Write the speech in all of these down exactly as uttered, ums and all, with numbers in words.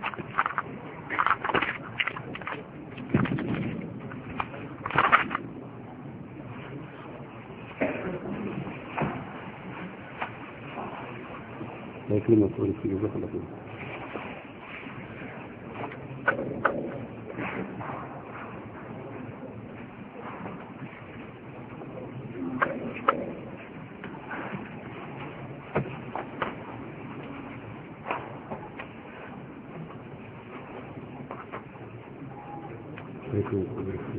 لكن ما تقول في جزء ولا فيه لكن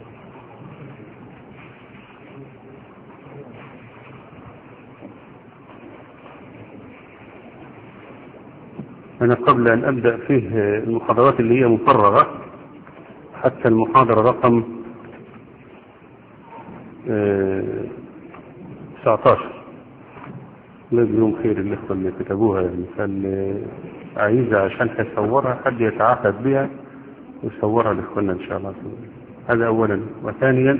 أنا قبل أن أبدأ فيه المحاضرات اللي هي مفرغة حتى المحاضرة رقم تسعة عشر لازم خير الإخوة اللي كتبوها يعني فاللي عايزة عشان هيصورها حد يتعاقد بها ويصورها لإخواننا إن شاء الله. هذا أولا. وثانيا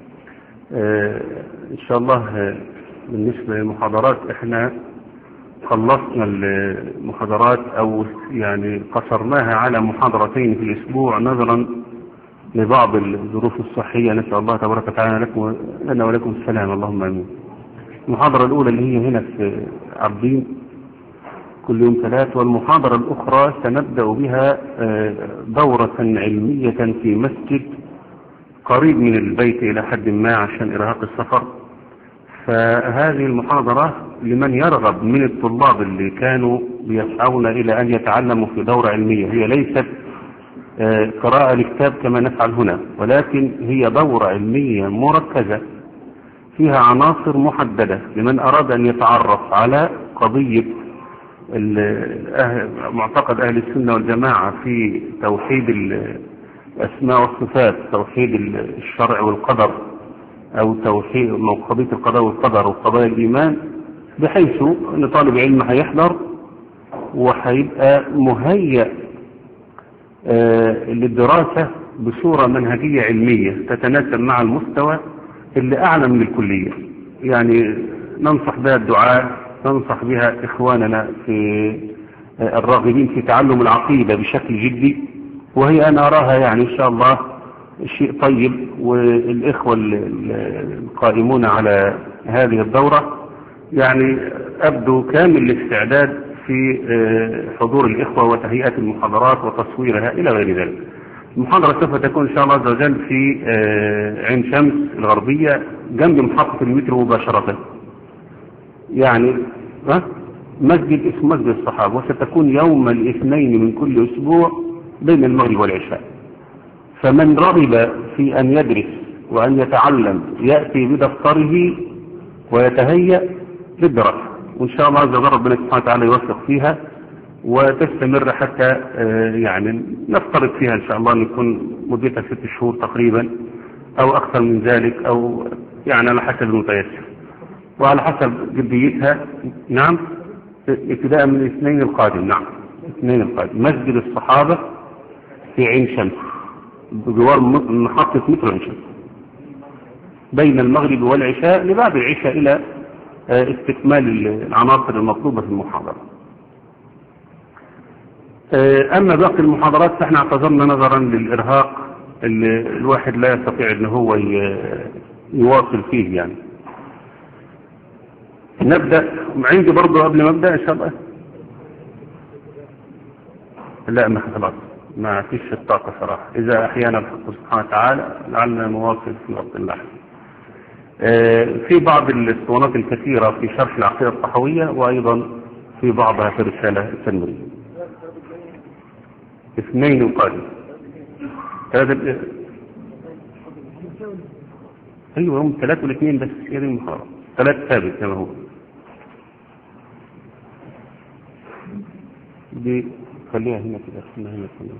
إن شاء الله بالنسبة للمحاضرات إحنا خلصنا المحاضرات او يعني قصرناها على محاضرتين في الاسبوع نظرا لبعض الظروف الصحية. نسأل الله تبارك وتعالى لكم لنا ولكم السلام اللهم امين. المحاضرة الاولى اللي هي هنا في عبدين كل يوم ثلاث، والمحاضرة الاخرى سنبدأ بها دورة علمية في مسجد قريب من البيت الى حد ما عشان ارهاق السفر. فهذه المحاضرة لمن يرغب من الطلاب اللي كانوا بيسعون إلى أن يتعلموا في دورة علمية. هي ليست قراءة لكتاب كما نفعل هنا، ولكن هي دورة علمية مركزة فيها عناصر محددة لمن أراد أن يتعرف على قضية معتقد أهل السنة والجماعة في توحيد الأسماء والصفات، توحيد الشرع والقدر، أو توحيد قضية القضاء والقدر وقضايا الإيمان، بحيث أن طالب علم هيحضر وهيبقى مهيأ آه للدراسة بصورة منهجية علمية تتناسب مع المستوى اللي أعلى من الكلية. يعني ننصح بها الدعاء، ننصح بها إخواننا في آه الراغبين في تعلم العقيدة بشكل جدي، وهي أنا أراها يعني إن شاء الله شيء طيب. والإخوة القائمون على هذه الدورة يعني أبدو كامل الاستعداد في حضور الإخوة وتهيئة المحاضرات وتصويرها إلى غير ذلك. المحاضرة سوف تكون إن شاء الله عز وجل في عين شمس الغربية جنب محطة المترو مباشرة، يعني مسجد اسمه مسجد الصحابة، وستكون يوم الاثنين من كل أسبوع بين المغرب والعشاء. فمن رغب في أن يدرس وأن يتعلم يأتي بدفتره ويتهيأ للدراسة، وإن شاء الله عز وجل ربنا سبحانه وتعالى يوفق فيها وتستمر حتى يعني نفترض فيها إن شاء الله أن يكون مدتها ست شهور تقريبا أو أكثر من ذلك، أو يعني على حسب المتيسر وعلى حسب جديتها. نعم، ابتداء من الاثنين القادم. نعم، الاثنين القادم مسجد الصحابة في عين شمس بجوار محطة مترو عين شمس بين المغرب والعشاء لبعد العشاء إلى استكمال العناصر المطلوبة في المحاضرة. أما باقي المحاضرات فإحنا اعتذرنا نظرا للإرهاق اللي الواحد لا يستطيع أن هو يواصل فيه. يعني نبدأ. عندي برضو قبل ما أبدأ إن شاء الله، لا ما خلاص ما فيش الطاقة صراحة، إذا أحيانا الحق سبحانه وتعالى لعلنا نواصل في وقت اللاحق. في بعض الاسطوانات الكثيرة في شرح العقيدة الطحوية، وأيضا في بعضها في الرسالة التنويرية. اثنين القادم ثلاثة، أيوة هم ثلاثة والاثنين بس، هي دي المحاضرة. ثلاث ثابت كما هو. دي خليها هنا كده، خليها هنا كده.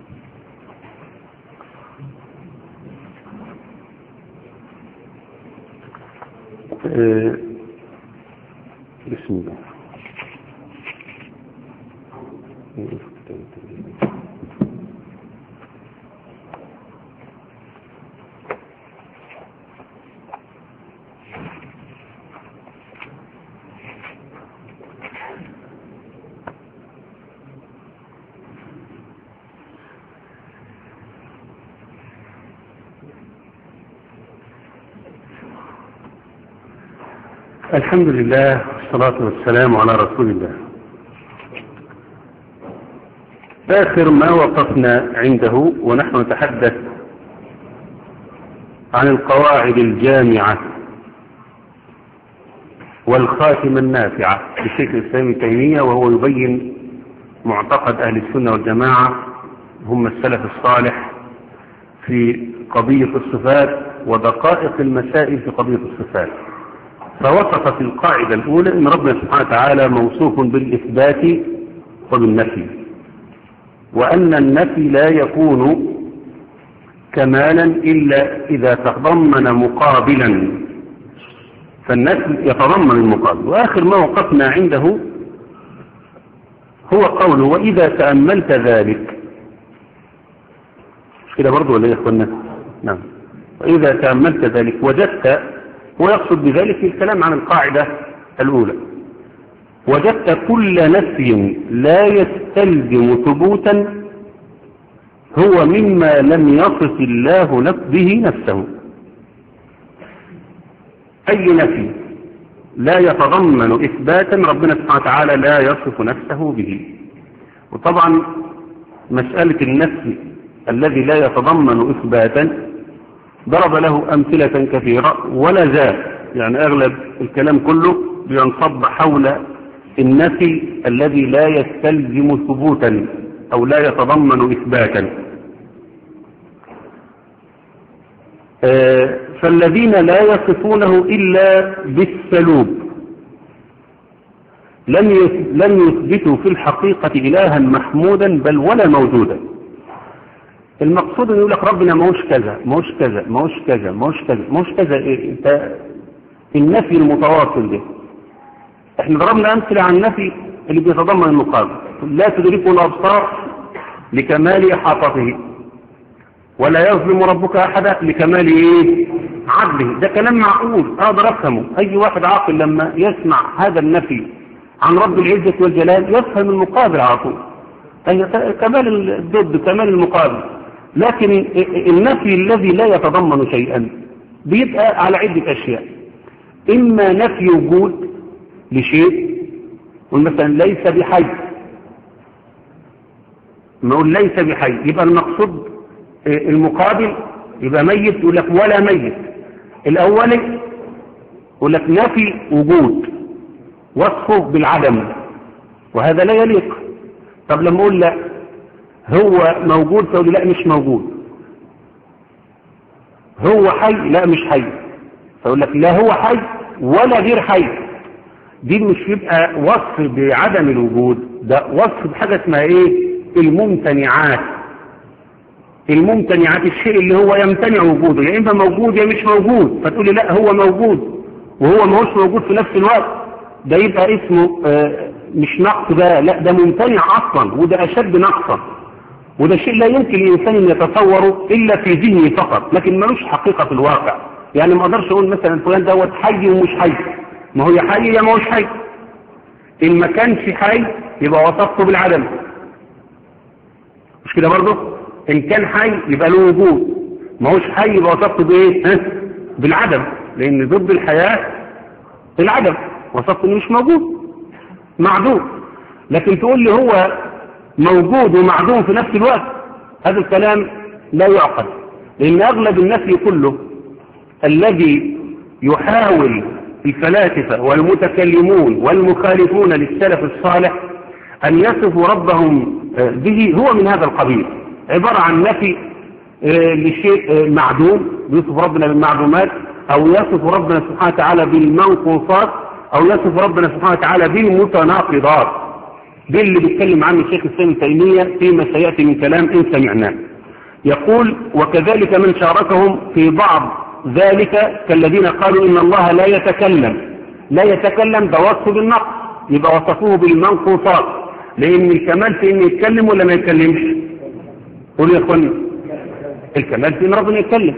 أه بسم الله. الحمد لله والصلاة والسلام على رسول الله. آخر ما وقفنا عنده ونحن نتحدث عن القواعد الجامعة والخاتمة النافعة لشيخ الإسلام ابن تيمية، وهو يبين معتقد أهل السنة والجماعة هم السلف الصالح في قضية الصفات ودقائق المسائل في قضية الصفات. فوصف في القاعدة الأولى أن ربنا سبحانه وتعالى موصوف بالإثبات وبالنفي، وأن النفي لا يكون كمالا إلا إذا تضمن مقابلا، فالنفي يتضمن المقابل. وآخر ما وقفنا عنده هو قوله وإذا تأملت ذلك، مش كده برضو ولا يا إخوانا؟ نعم. وإذا تأملت ذلك وجدت، ويقصد بذلك الكلام عن القاعدة الأولى، وجدت كل نفي لا يستلزم ثبوتا هو مما لم يصف الله به نفسه. أي نفي لا يتضمن إثباتا ربنا سبحانه وتعالى لا يصف نفسه به. وطبعا مسألة النفي الذي لا يتضمن إثباتا ضرب له أمثلة كثيرة ولا زال، يعني أغلب الكلام كله بينصب حول النفي الذي لا يستلزم ثبوتا أو لا يتضمن إثباتا. آه فالذين لا يصفونه إلا بالسلوب لم لم يثبتوا في الحقيقة إلها محمودا بل ولا موجودا. المقصود يقول لك ربنا ما هوش كذا ما هوش كذا ما هوش كذا ما هوش كذا ما هوش كذا. إيه انت النفي المتواصل ده، احنا ضربنا امثله عن النفي اللي بيتضمن المقابل، لا تدركه الابصار لكمال احاطته ولا يظلم ربك احدا لكمال ايه عدله. ده كلام معقول اقدر افهمه. اي واحد عاقل لما يسمع هذا النفي عن رب العزه والجلال يفهم المقابل على طول، كمال الضد كمال المقابل. لكن النفي الذي لا يتضمن شيئا بيبقى على عدة أشياء، إما نفي وجود لشيء، مثلا ليس بحي، نقول ليس بحي يبقى المقصود المقابل يبقى ميت، يقول لك ولا ميت. الأولي يقول لك نفي وجود وصفه بالعدم، وهذا لا يليق. طب لما أقول لا هو موجود تقول لا مش موجود، هو حي لا مش حي، فأقول لك لا هو حي ولا غير حي. دي مش يبقى وصف بعدم الوجود، ده وصف بحاجة اسمها ايه الممتنعات. الممتنعات الشيء اللي هو يمتنع وجوده، يا اما موجود يا مش موجود، فتقول لي لا هو موجود وهو ما هوش موجود في نفس الوقت، ده يبقى اسمه آه مش نقص، ده لا ده ممتنع اصلا، وده اشد نقصا، وده شيء لا يمكن الانسان ان يتصوره الا في ذهنه فقط، لكن ملوش حقيقه في الواقع. يعني ما اقدرش اقول مثلا فلان دوت حي ومش حي، ما هو يا حي يا ما هوش حي. ان ما كانش حي يبقى وصفته بالعدم، مش كده برضه؟ ان كان حي يبقى له وجود، ما هوش حي يبقى وصفته بايه؟ ها؟ بالعدم، لان ضد الحياه العدم، وصفته انه مش موجود معدوم. لكن تقول لي هو موجود ومعدوم في نفس الوقت، هذا الكلام لا يعقل، لأن أغلب النفي كله الذي يحاول الفلاسفة والمتكلمون والمخالفون للسلف الصالح أن يصفوا ربهم به هو من هذا القبيل، عبارة عن نفي لشيء معدوم، يصف ربنا بالمعدومات، أو يصف ربنا سبحانه وتعالى بالمنقوصات، أو يصف ربنا سبحانه وتعالى بالمتناقضات. دي اللي بيتكلم عنه الشيخ الإسلام ابن تيمية فيما سيأتي من كلام إن سمعناه. يقول وكذلك من شاركهم في بعض ذلك كالذين قالوا إن الله لا يتكلم. لا يتكلم ده وصف بالنقص، يبقى وصفوه بالمنقوصات، لأن الكمال في إنه يتكلم ولا ما يتكلمش؟ قولوا يا إخواني، الكمال في إن ربنا يتكلم،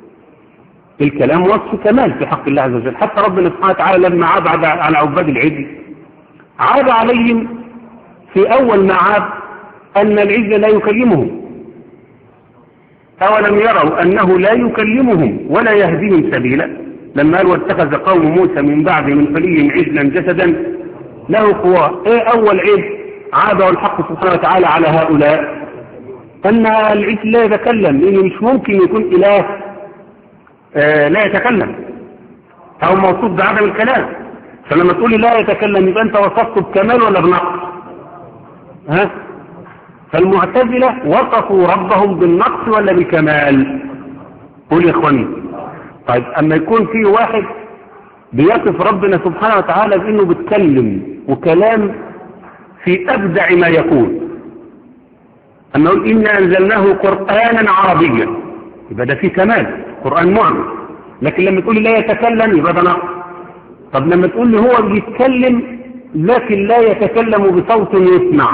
الكلام وصف كمال في حق الله عز وجل. حتى ربنا سبحانه وتعالى لما عاب على عباد العجل عاب عليهم في أول ما عاب أن العجل لا يكلمهم، أولم يروا أنه لا يكلمهم ولا يهديهم سبيلا، لما قال واتخذ قوم موسى من بعد من خليهم عجلا جسدا له خوار. ايه اول عيب عابه الحق سبحانه وتعالى على هؤلاء؟ ان العجل لا يتكلم، لانه مش ممكن يكون اله آه لا يتكلم او موصوف بعدم الكلام. فلما تقول لي لا يتكلم يبقى انت وصفته بكمال ولا بنقص؟ ها؟ فالمعتزلة وصفوا ربهم بالنقص ولا بالكمال؟ قول يا اخواني. طيب اما يكون في واحد بيصف ربنا سبحانه وتعالى بانه بيتكلم وكلام في ابدع ما يكون، اما يقول انا انزلناه قرانا عربيا يبقى ده فيه كمال، قران معجز. لكن لما تقول لا يتكلم يبقى ده نقص. طب لما تقول لي هو بيتكلم لكن لا يتكلم بصوت يسمع،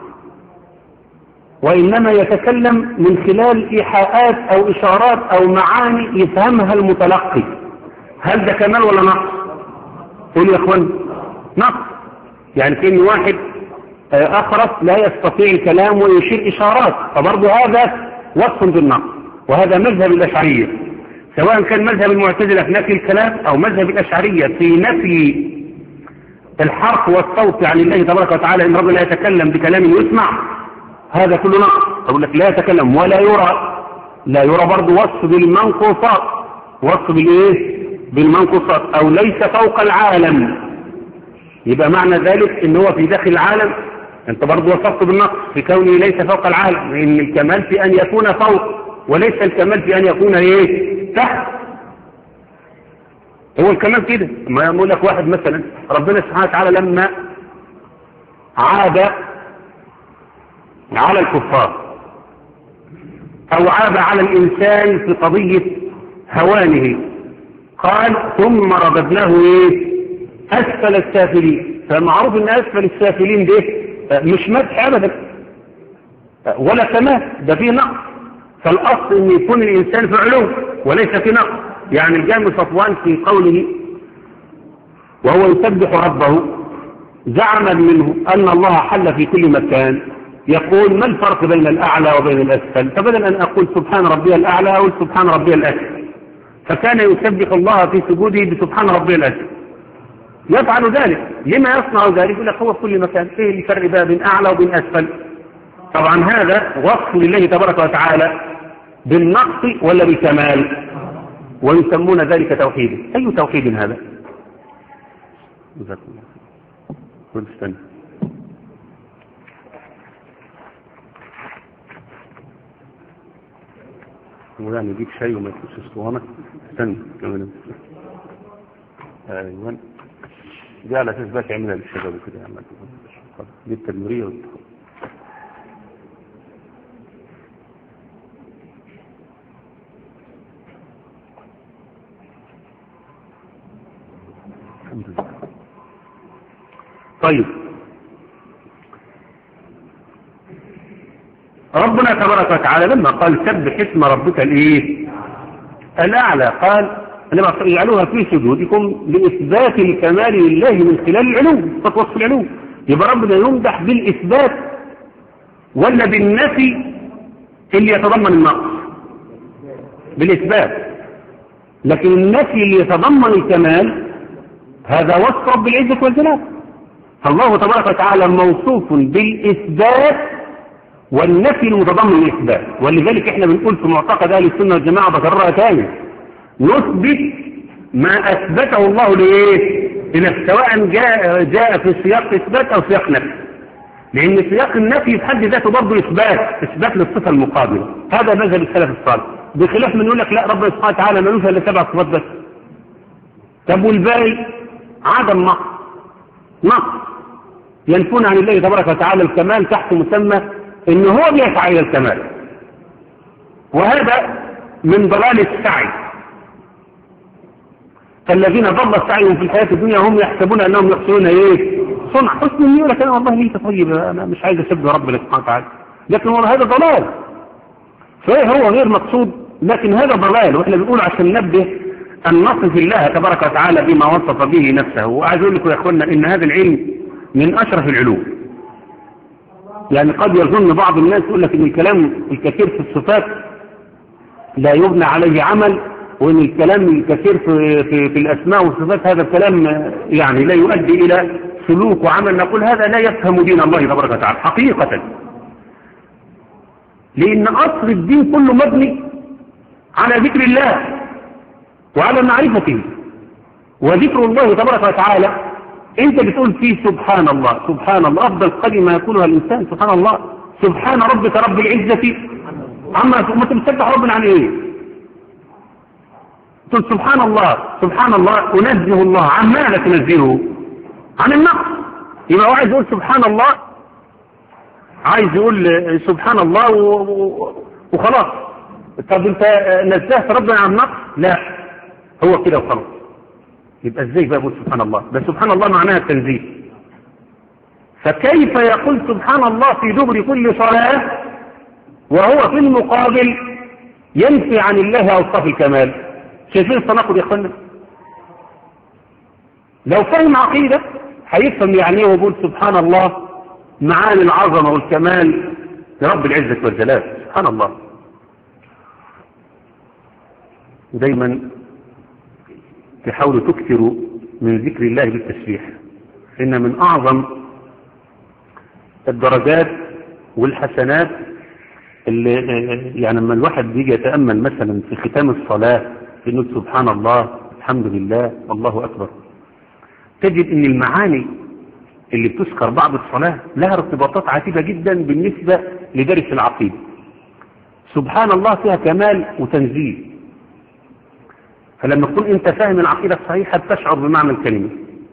وإنما يتكلم من خلال إيحاءات أو إشارات أو معاني يفهمها المتلقي، هل ده كمال ولا نقص؟ قول يا أخوان. نقص. يعني كأن واحد أخرس لا يستطيع الكلام ويشير إشارات، فبرضه هذا وصف بالنقص. وهذا مذهب الأشعرية، سواء كان مذهب المعتزلة في نفي الكلام أو مذهب الأشعرية في نفي الحرف والصوت عن الله تبارك وتعالى، إن ربنا لا يتكلم بكلام يسمع، هذا كله نقص. أقول لك لا يتكلم ولا يرى، لا يرى برضه وصف بالمنقوصات، وصف بالإيه؟ بالمنقوصات. أو ليس فوق العالم، يبقى معنى ذلك إن هو في داخل العالم، أنت برضه وصفت بالنقص في كونه ليس فوق العالم، لأن الكمال في أن يكون فوق وليس الكمال في أن يكون إيه؟ تحت. هو الكمال كده. ما يقول لك واحد مثلا ربنا سبحانه وتعالى لما عاد على الكفار او عاب على الانسان في قضية هوانه قال ثم رددناه ايه؟ اسفل السافلين. فمعروف ان اسفل السافلين ده مش مدح ابدا ولا كمال، ده فيه نقص. فالاصل ان يكون الانسان في علو وليس في نقص. يعني الجهم صفوان في قوله وهو يسبح ربه زعما منه ان الله حل في كل مكان، يقول ما الفرق بين الأعلى وبين الأسفل؟ فبدل أن أقول سبحان ربي الأعلى أقول سبحان ربي الأسفل، فكان يسبح الله في سجوده بسبحان ربي الأسفل. يفعل ذلك. لما يصنع ذلك؟ يقول لك هو في كل مكان. إيه الفرق بقى بين أعلى وبين أسفل؟ طبعا هذا وصف لله تبارك وتعالى بالنقص ولا بالكمال، ويسمون ذلك توحيدا. أي توحيد هذا؟ كل سنة يعني يجيب شاي وما يكونش اسطوانة. استنى كمان. ايوه دي على اساس بقى تعملها للشباب وكده. يا عم دي التدميرية والتخطيط. الحمد لله. طيب ربنا تبارك وتعالى لما قال سبح اسم ربك الايه الاعلى، قال لما يجعلوها في سجودكم لاثبات الكمال لله من خلال العلو، وصف العلو. يبقى ربنا يمدح بالاثبات ولا بالنفي اللي يتضمن النقص؟ بالاثبات. لكن النفي اللي يتضمن الكمال هذا وصف رب العزة والجلال. فالله تبارك وتعالى موصوف بالاثبات والنفي المتضمن الاثبات. ولذلك احنا بنقول في معتقد اهل السنه والجماعه بكررها تاني، نثبت ما اثبته الله لايه؟ لنفسه، سواء جاء جاء في سياق اثبات او سياق نفي. لان سياق النفي في حد ذاته برضه اثبات، اثبات للصفه المقابله. هذا مذهب السلف الصالح، بخلاف من يقول لك لا ربنا سبحانه وتعالى ملوش الا سبع صفات بس. طب والباقي عدم نقص، نقص ينفون عن الله تبارك وتعالى الكمال تحت مسمى إن هو بيسعى إلى الكمال. وهذا من ضلال السعي. فالذين ضل سعيهم في الحياة الدنيا هم يحسبون أنهم يحسنون إيه؟ صنع. حسن النية لك أنا والله ليك طيب، أنا مش عايز أسب ربنا سبحانه وتعالى، لكن والله هذا ضلال. فإيه هو غير مقصود، لكن هذا ضلال. وإحنا بنقول عشان ننبه أن نصف الله تبارك وتعالى بما وصف به نفسه. وعايز أقول لكم يا أخوانا إن هذا العلم من أشرف العلوم. يعني قد يظن بعض الناس يقول لك ان الكلام الكثير في الصفات لا يبنى عليه عمل وان الكلام الكثير في, في, في الاسماء والصفات هذا الكلام يعني لا يؤدي الى سلوك وعمل، نقول هذا لا يفهم دين الله تبارك وتعالى حقيقة. لان اصل الدين كله مبني على ذكر الله وعلى معرفته، وذكر الله تبارك وتعالى انت بتقول فيه سبحان الله، سبحان الله افضل كلمة يقولها الانسان سبحان الله، سبحان ربك رب العزة عما ما تمسكح ربنا عن ايه؟ تقول سبحان الله سبحان الله انزه الله عن ماذا تنزهه؟ عن النقص. يبقى هو عايز يقول سبحان الله، عايز يقول سبحان الله وخلاص. طب انت نزهت ربنا عن النقص؟ لا، هو كده وخلاص. يبقى ازاي بقى يقول سبحان الله؟ بس سبحان الله معناها التنزيه. فكيف يقول سبحان الله في دبر كل صلاة وهو في المقابل ينفي عن الله اوصاف الكمال؟ شايفين التناقض يا اخوانا؟ لو فهم عقيدة هيفهم يعني ايه ويقول سبحان الله معاني العظمة والكمال لرب العزة والجلال. سبحان الله. ودايما تحاولوا تكثروا من ذكر الله بالتسبيح، إن من أعظم الدرجات والحسنات اللي يعني لما الواحد بيجي يتأمل مثلا في ختام الصلاة في نقول سبحان الله الحمد لله والله أكبر، تجد ان المعاني اللي بتذكر بعد الصلاة لها ارتباطات عتيبة جدا بالنسبة لدرس العقيدة. سبحان الله فيها كمال وتنزيه، فلما تكون انت فاهم العقيدة الصحيحة بتشعر بمعنى الكلمة،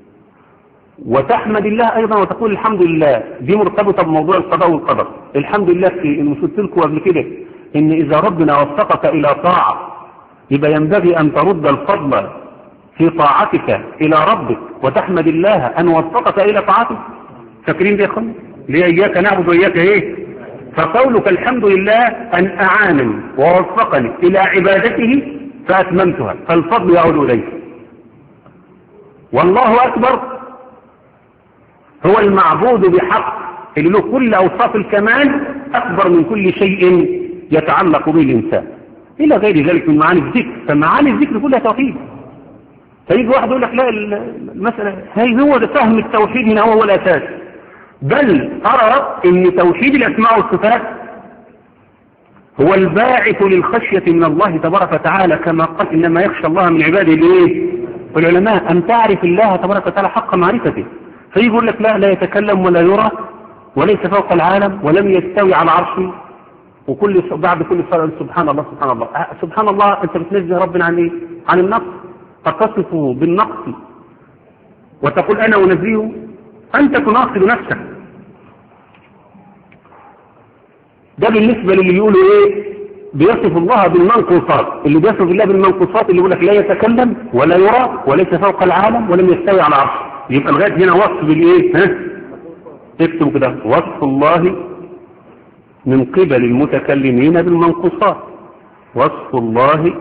وتحمد الله ايضا وتقول الحمد لله. دي مرتبطة بموضوع القضاء والقدر. الحمد لله في المسلسل لكم قبل كده ان اذا ربنا وفقك الى طاعة يبقى ينبغي ان ترد الفضل في طاعتك إلى ربك وتحمد الله أن وفقك إلى طاعتك. فاكرين دي يا أخوان؟ ليه إياك نعبد وإياك إيه؟ فقولك الحمد لله أن أعانني ووفقني إلى عبادته فأتممتها، فالفضل يعود إليه. والله أكبر هو المعبود بحق اللي له كل أوصاف الكمال، أكبر من كل شيء يتعلق به الإنسان إلى غير ذلك من معاني الذكر. فمعاني الذكر كلها توحيد. فيجي واحد يقول لك لا المسألة هي هو ده فهم التوحيد هنا هو الأساس. بل أرى ان توحيد الأسماء والصفات هو الباعث للخشية من الله تبارك وتعالى، كما قال إنما يخشى الله من عباده الايه؟ والعلماء. أن تعرف الله تبارك وتعالى حق معرفته. فيجي يقول لك لا لا يتكلم ولا يرى وليس فوق العالم ولم يستوي على عرشه، وكل بعد كل صلاة سبحان الله سبحان الله سبحان الله. أنت بتنزه ربنا عن ايه؟ عن النقص، فتصفه بالنقص وتقول أنا أنزيه، أنت تناقض نفسك. ده بالنسبة للي يقولوا إيه؟ بيصف الله بالمنقوصات. اللي بيصف الله بالمنقوصات اللي يقول لك لا يتكلم ولا يرى وليس فوق العالم ولم يستوي على عرشه. يبقى لغاية هنا وصف بالإيه؟ ها؟ اكتبوا كده وصف الله من قبل المتكلمين بالمنقوصات. وصف الله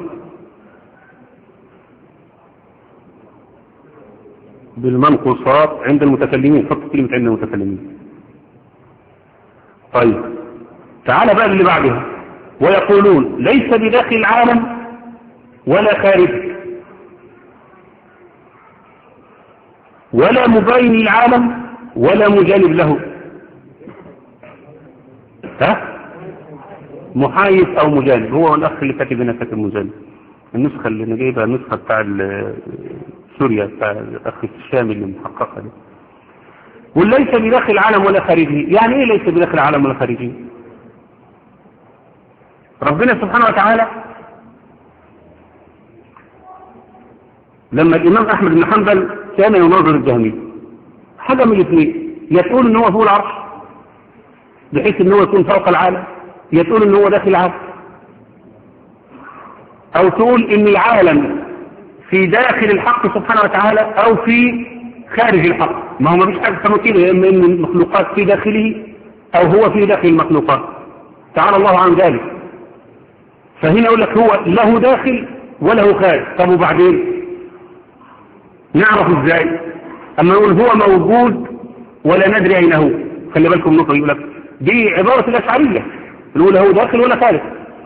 بالمنقوصات عند المتكلمين. حط كلمة عند المتكلمين. طيب تعال بقى اللي بعدها. ويقولون ليس بداخل العالم ولا خارجه ولا مبين العالم ولا مجانب له. ها؟ محايد او مجانب. هو الاخ اللي كاتب هنا كاتب مجانب. النسخة اللي انا جايبها النسخة بتاع سوريا بتاع الاخ الشامي اللي محققها دي. وليس بداخل العالم ولا خارجه. يعني ايه ليس بداخل العالم ولا خارجه؟ ربنا سبحانه وتعالى لما الامام احمد بن حنبل كان يناظر الجهمية حاجة من الاثنين، يا تقول ان هو فوق العرش بحيث ان هو يكون فوق العالم، يا تقول ان هو داخل العالم، او تقول ان العالم في داخل الحق سبحانه وتعالى او في خارج الحق. ما هو ما فيش حاجة اسمها كده، اما ان المخلوقات في داخله او هو في داخل المخلوقات، تعالى الله عن ذلك. فهنا اقول لك هو له داخل وله خارج. طب وبعدين نعرف ازاي؟ اما نقول هو موجود ولا ندري اين هو. خلي بالكم نقطة يقول لك دي عبارة الاشعرية، نقول هو داخل ولا خارج.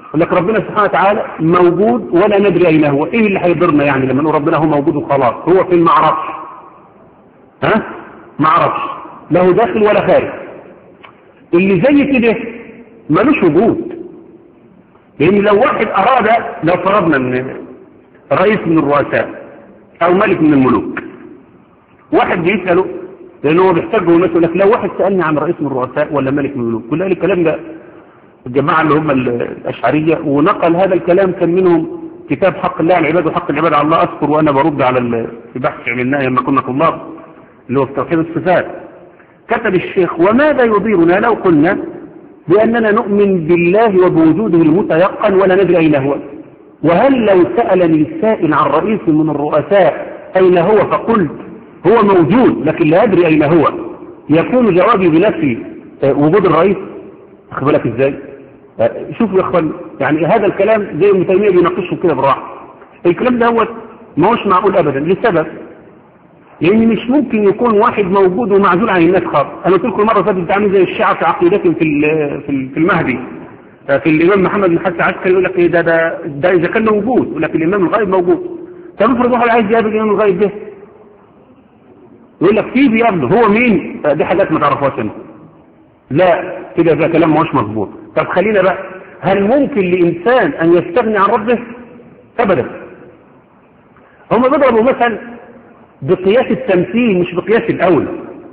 يقول لك ربنا سبحانه وتعالى موجود ولا ندري أين هو. إيه اللي هيضرنا يعني لما نقول ربنا هو موجود وخلاص؟ هو في المعرفش، ها معرفش له داخل ولا خارج. اللي زي كده ملوش وجود. لأن لو واحد أراد، لو فرضنا من رئيس من الرؤساء أو ملك من الملوك، واحد بيسأله لأنه هو بيحتاجه الناس، يقول لك لو واحد سألني عن رئيس من الرؤساء ولا ملك من الملوك، كل هذا الكلام ده الجماعة اللي هم الأشعرية، ونقل هذا الكلام كان منهم كتاب حق الله على العباد وحق العباد على الله. أذكر وأنا برد على في بحث عملناه لما كنا طلاب اللي هو في توحيد الصفات، كتب الشيخ: وماذا يضيرنا لو قلنا بأننا نؤمن بالله وبوجوده المتيقن ولا ندري أين هو؟ وهل لو سألني سائل عن رئيس من الرؤساء أين هو فقلت هو موجود لكن لا أدري أين هو، يكون جوابي بنفي وجود الرئيس؟ أخذ بالك إزاي؟ شوفوا يا أخوان، يعني هذا الكلام زي ابن تيمية بيناقشه كده بالراحة. الكلام ده هو ما هوش معقول أبدا، لسبب لأن مش ممكن يكون واحد موجود ومعزول عن الناس خالص. أنا قلت لكم مرة فاتت بتعمل زي الشيعة في عقيدتهم في في المهدي، في الإمام محمد بن حسن عسكري يقول لك إيه ده ده ده إذا كان موجود، يقول لك الإمام الغائب موجود. طب افرض واحد عايز يقابل الإمام الغائب ده، يقول لك فيه بيقابله، هو مين؟ دي حاجات ما تعرفهاش انت. لا كده ده كلام مش مظبوط. طب خلينا بقى، هل ممكن لإنسان أن يستغني عن ربه؟ أبدا. هم بيضربوا مثلا بقياس التمثيل مش بقياس الأولى،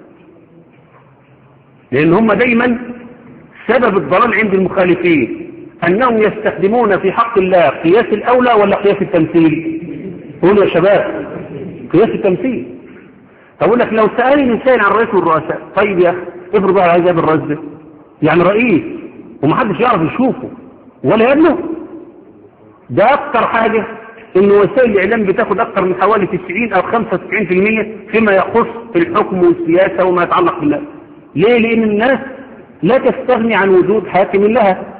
لأن هم دايما سبب الضلال عند المخالفين أنهم يستخدمون في حق الله قياس الأولى ولا قياس التمثيل. قولوا يا شباب قياس التمثيل. أقول لك لو سألني إنسان عن رئيس الرؤساء، طيب يا أخي افرض بقى عايز يقابل الرئيس ده، يعني رئيس ومحدش يعرف يشوفه ولا يقابله، ده أكتر حاجة إن وسائل الإعلام بتاخد أكتر من حوالي تسعين أو خمسة وتسعين بالمئة فيما يخص الحكم والسياسة وما يتعلق بالله. ليه؟ لأن الناس لا تستغني عن وجود حاكم لها،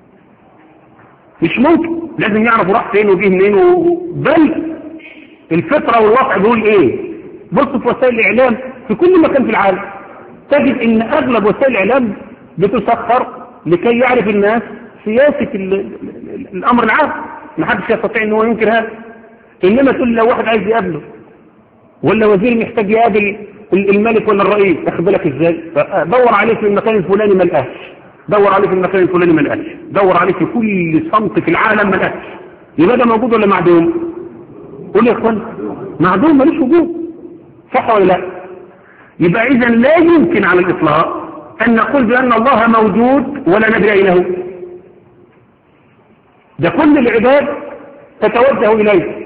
مش ممكن، لازم يعرفوا راح فين وجه منين و... بل الفطرة والواقع بيقول إيه؟ بص في وسائل الإعلام في كل مكان في العالم تجد إن أغلب وسائل الإعلام بتسخر لكي يعرف الناس سياسة ال... ال... الأمر العام. ما حدش يستطيع إنه ينكر هذا. إنما تقول لو واحد عايز يقابله ولا وزير محتاج يقابل الملك ولا الرئيس، أخذ بالك إزاي؟ دور عليه في المكان الفلاني ما لقاش، دور عليه في المكان الفلاني ما لقاش، دور عليه في كل صمت في العالم ما لقاش. يبقى ده موجود ولا معدوم؟ قول يا اخوان معدوم، ملوش وجود، صح ولا لا؟ يبقى إذا لا يمكن على الإطلاق أن نقول بأن الله موجود ولا ندري أين هو. ده كل العباد تتوجه إليه،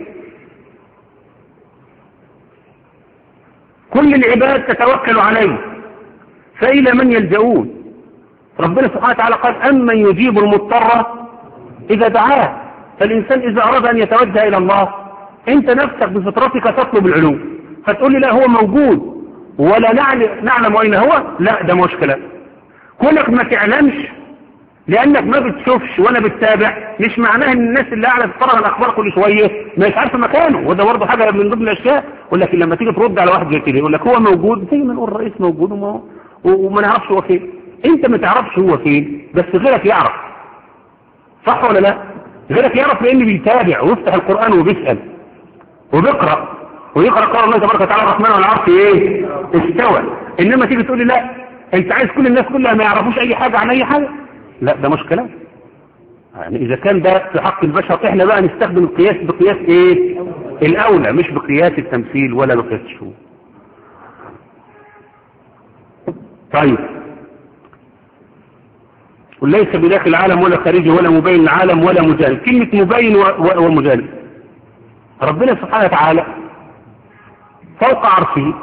كل العباد تتوكل عليه، فإلى من يلجؤون؟ ربنا سبحانه وتعالى قال أمن يجيب المضطر إذا دعاه. فالإنسان إذا أراد أن يتوجه إلى الله، أنت نفسك بفطرتك تطلب العلو، فتقول لي لا هو موجود ولا نعلم أين هو، لا ده مش كلام. كونك ما تعلمش لأنك ما بتشوفش ولا بتتابع مش معناه ان الناس اللي قاعده تتفرج الأخبار كل شوية مش عارفه مكانه، وده برضه حاجة من ضمن الأشياء. ولكن لما تيجي ترد على واحد زي كده يقول لك هو موجود، زي ما نقول الرئيس موجود وما, وما نعرفش هو فين. انت ما تعرفش هو فين بس غيرك يعرف، صح ولا لا؟ غيرك يعرف لأنه بيتابع ويفتح القرآن وبيسأل وبيقرأ ويقرأ قول الله تبارك وتعالى الرحمن والعرش ايه استوى. انما تيجي تقول لي لا انت عايز كل الناس كلها ما يعرفوش اي حاجة عن اي حاجة، لا ده مش كلام. يعني اذا كان ده في حق البشر احنا بقى نستخدم القياس بقياس ايه الاولى، مش بقياس التمثيل ولا بقياس الشهود. طيب وليس بداخل العالم ولا خارجه ولا مبين العالم ولا مجانب. كلمة مبين ومجانب، ربنا سبحانه وتعالى فوق عرشه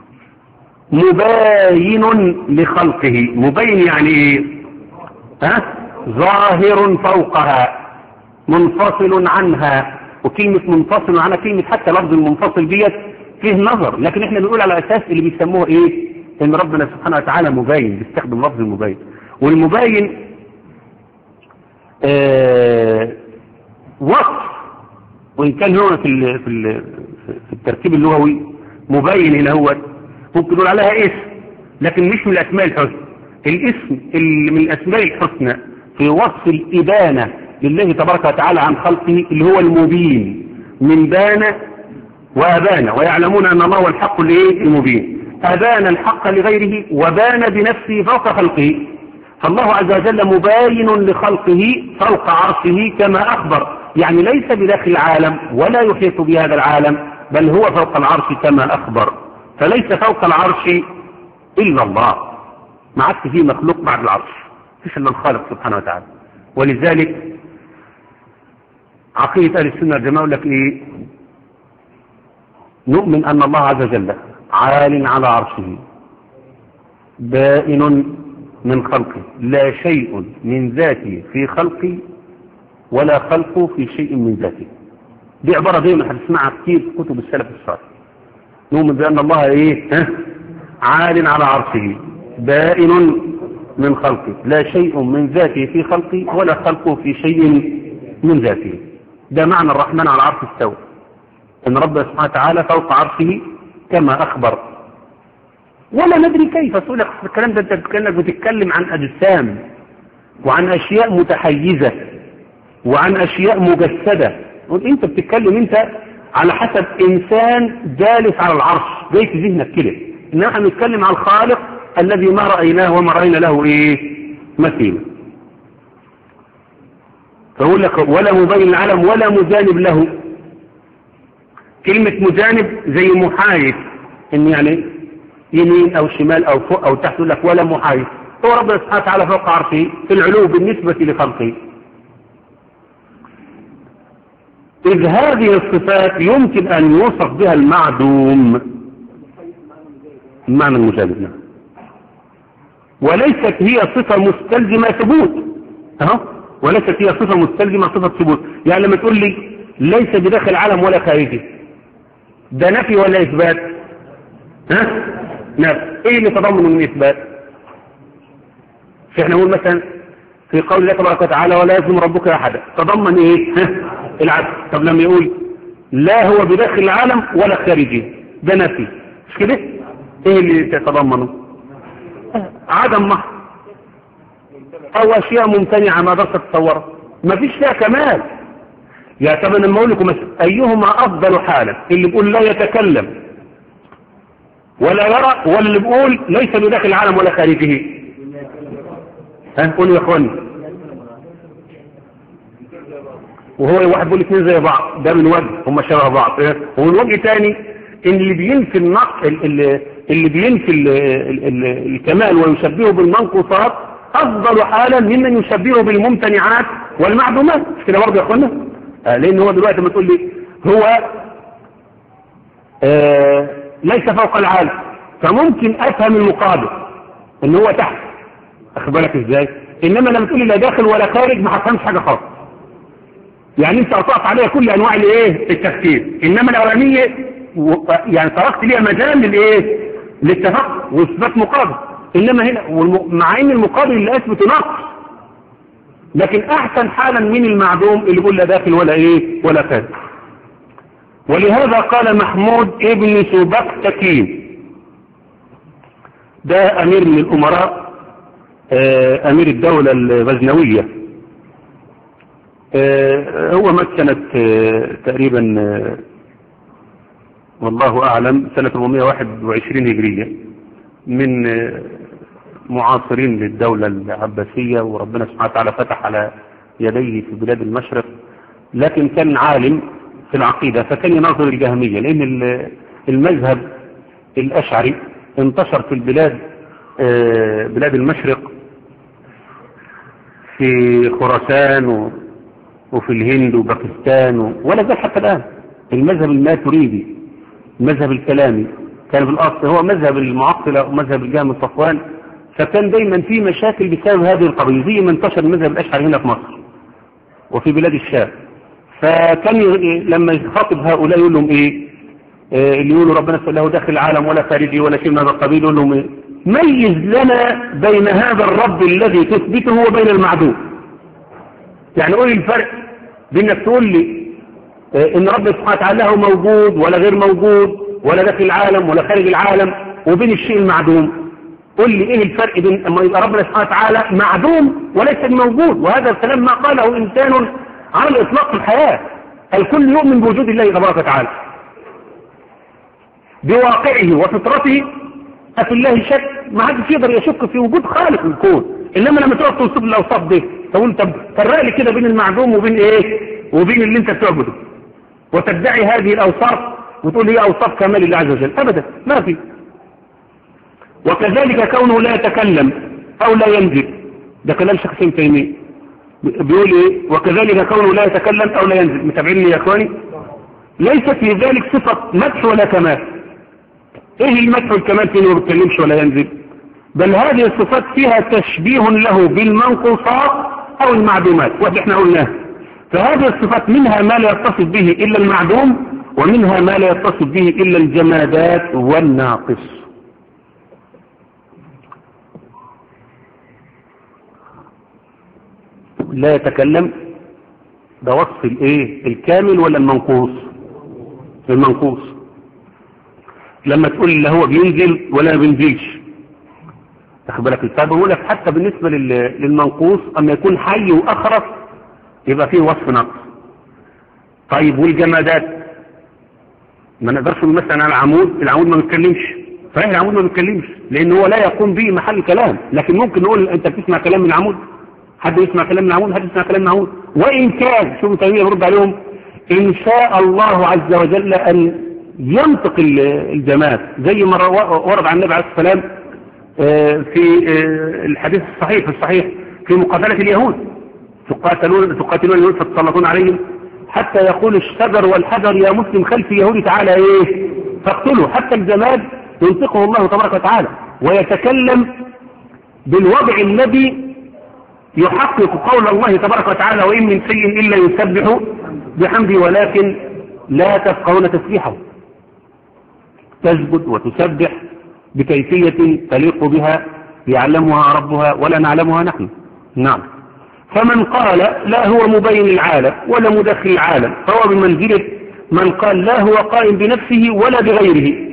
مباين لخلقه. مبين يعني ايه؟ ها؟ ظاهر فوقها منفصل عنها. وكلمة منفصل عنها كلمة حتى لفظ المنفصل ديت فيه نظر، لكن احنا بنقول على اساس اللي بيسموه ايه؟ ان ربنا سبحانه وتعالى مبين، بيستخدم لفظ المبين. والمبين آه وصف، وان كان هو في ال في, ال في الترتيب اللغوي مبين هنا هو ممكن نقول عليها اسم، لكن مش من الاسماء الحسنى. الاسم اللي من الاسماء الحسنى في وصف الابانه لله تبارك وتعالى عن خلقه اللي هو المبين من بان وأبان، ويعلمون أن الله هو الحق المبين. أبان الحق لغيره وبان بنفسه فوق خلقه، فالله عز وجل مباين لخلقه فوق عرشه كما أخبر، يعني ليس بداخل العالم ولا يحيط بهذا العالم، بل هو فوق العرش كما أخبر. فليس فوق العرش إلا الله، ما عادش فيه مخلوق بعد العرش، مفيش إلا الخالق سبحانه وتعالى. ولذلك عقيدة أهل السنة والجماعة يقول لك إيه؟ نؤمن أن الله عز وجل عال على عرشه بائن من خلقه، لا شيء من ذاته في خلقه ولا خلقه في شيء من ذاته. دي عبارة دايما هتسمعها كتير في كتب السلف الصالح. نؤمن بأن الله إيه؟ ها؟ عال على عرشه بائن من خلقه، لا شيء من ذاته في خلقه ولا خلقه في شيء من ذاته. ده معنى الرحمن على العرش استوى، ان ربنا سبحانه وتعالى فوق عرشه كما اخبر. ولا ندري كيف سئلك في الكلام ده، انت كانك بتتكلم عن اجسام وعن اشياء متحيزه وعن اشياء مجسده، انت بتتكلم انت على حسب انسان جالس على العرش جاي في ذهنك كده، انما احنا بنتكلم على الخالق الذي ما رايناه وما راينا له ايه مثيل. فأقول لك ولا مبين العالم ولا مجانب له. كلمة مجانب زي محايد، ان يعني يمين او شمال او فوق او تحت، يقول لك ولا محايد. هو ربنا سبحانه وتعالى فوق عرشه في العلو بالنسبة لخلقه. إذ هذه الصفات يمكن أن يوصف بها المعدوم المعنى المجانب، وليست هي صفة مستلزمة ثبوت. أهو وليست هي صفة مستلزمة صفة ثبوت. يعني لما تقول لي ليس بداخل العالم ولا خارجه، ده نفي ولا إثبات؟ ها؟ نفي. إيه اللي تضمن من إثبات؟ فإحنا نقول مثلا في قول الله تبارك وتعالى ولا يظلم ربك أحدا، تضمن إيه؟ ها؟ العدل. طب لما يقول لا هو بداخل العالم ولا خارجه، ده نفي، مش كده؟ إيه اللي تتضمنه؟ عدم محض او اشياء ممتنعة ما درست تصورها، ما فيش فيها كمال. يا طب انا لما اقول لكم ايهما افضل حالا، اللي بيقول لا يتكلم ولا يرى، ولا اللي بيقول ليس بداخل العالم ولا خارجه؟ ها قولوا يا اخواني. وهو واحد بيقول اثنين زي بعض، ده من وجه هم شبه بعض، ومن وجه تاني ان اللي بينفي النقص اللي, اللي بينفي ال ال ال الكمال ويشبهه بالمنقوصات افضل حالا ممن يشبهه بالممتنعات والمعدومات. مش كده برضه يا اخوانا؟ آه لان هو دلوقتي ما تقول لي هو آه ليس فوق العالم، فممكن افهم المقابل ان هو تحت، اخد بالك ازاي؟ انما لما تقول لي لا داخل ولا خارج ما هفهمش حاجه خالص. يعني انت قطعت عليها كل انواع الايه التفكير، انما الاولانيه يعني تركت ليها مجال للايه للتفكر واثبات مقابل. انما هنا مع ان المقابل اللي اثبت نقص، لكن احسن حالا من المعدوم اللي يقول لا داخل ولا ايه ولا خارج. ولهذا قال محمود ابن سبكتكين، ده امير من الامراء، امير الدولة الغزنوية، هو مات سنة تقريبا والله اعلم سنة أربعمائة وواحد وعشرين هجرية، من معاصرين للدولة العباسية، وربنا سبحانه وتعالى فتح على يديه في بلاد المشرق، لكن كان عالم في العقيدة، فكان يناظر الجهمية، لأن المذهب الأشعري انتشر في البلاد بلاد المشرق، في خراسان وفي الهند وباكستان، ولا زال حتى الآن. المذهب الماتريدي، المذهب الكلامي، كان في الأصل هو مذهب المعطلة ومذهب الجهم الصفوان، فكان دايما في مشاكل بسبب هذه القضية، زي ما انتشر المذهب الأشعري هنا في مصر وفي بلاد الشام. فكان لما يخاطب هؤلاء يقول لهم ايه؟ آه اللي يقولوا ربنا سبحانه له داخل العالم ولا خارجي ولا شيء من هذا القبيل، يقول لهم ايه؟ ميز لنا بين هذا الرب الذي تثبته وبين المعدوم. يعني قول الفرق بين انك تقول لي آه ان ربنا سبحانه وتعالى هو موجود ولا غير موجود ولا داخل العالم ولا خارج العالم، وبين الشيء المعدوم. قل لي ايه الفرق بين اما يبقى ربنا سبحانه وتعالى معدوم وليس موجود؟ وهذا الكلام ما قاله انسان على الاطلاق في الحياة. الكل يؤمن بوجود الله تبارك وتعالى بواقعه وفطرته. أفي الله شك؟ ما حدش يقدر يشك في وجود خالق الكون. انما لما تقعد توصف الاوصاف دي تقول طب فرق لي كده بين المعدوم وبين ايه وبين اللي انت بتعبده، وتدعي هذه الاوصاف وتقول هي اوصاف كمال الله عز وجل. ابدا ما في. وكذلك كونه لا يتكلم او لا ينزل، ده كلام شيخ ابن تيميه بيقول ايه؟ وكذلك كونه لا يتكلم او لا ينزل. متابعيني يا اخواني؟ ليس في ذلك صفة مدح ولا كمال. ايه المدح والكمال فيه؟ ما بيتكلمش ولا ينزل، بل هذه الصفات فيها تشبيه له بالمنقوصات او المعدومات، وده احنا قلناه. فهذه الصفات منها ما لا يتصف به الا المعدوم، ومنها ما لا يتصف به الا الجمادات والناقص. لا يتكلم ده وصف الايه؟ الكامل ولا المنقوص؟ المنقوص. لما تقول لا هو بينزل ولا بينزلش، تاخد بالك؟ الكتاب بيقول لك حتى بالنسبه للمنقوص اما يكون حي واخرس يبقى فيه وصف نقص. طيب والجمادات ما نقدرش نقول مثلا على العمود، العمود ما بيتكلمش، صحيح العمود ما بيتكلمش لان هو لا يقوم به محل كلام، لكن ممكن نقول انت بتسمع كلام من العمود، حد يسمع كلام من العمود، حد يسمع كلام من العمود. وان كان شوفوا تيميه برد عليهم ان شاء الله عز وجل ان ينطق الجماد زي ما ورد عن النبي عليه الصلاه والسلام في الحديث الصحيح في الصحيح في مقاتله اليهود، تقاتلون تقاتلون اليهود فتسلطون عليهم حتى يقول الشجر والحجر يا مسلم خلفي يهودي تعالى ايه فاقتله. حتى الجماد ينطقه الله تبارك وتعالى ويتكلم بالوضع الذي يحقق قول الله تبارك وتعالى وإن من شيء إلا يسبح بحمده ولكن لا تفقهون تسبيحه. تسجد وتسبح بكيفية تليق بها يعلمها ربها ولا نعلمها نحن. نعم. فمن قال لا هو مبين العالم ولا مدخل العالم فهو بمنزلة من قال لا هو قائم بنفسه ولا بغيره،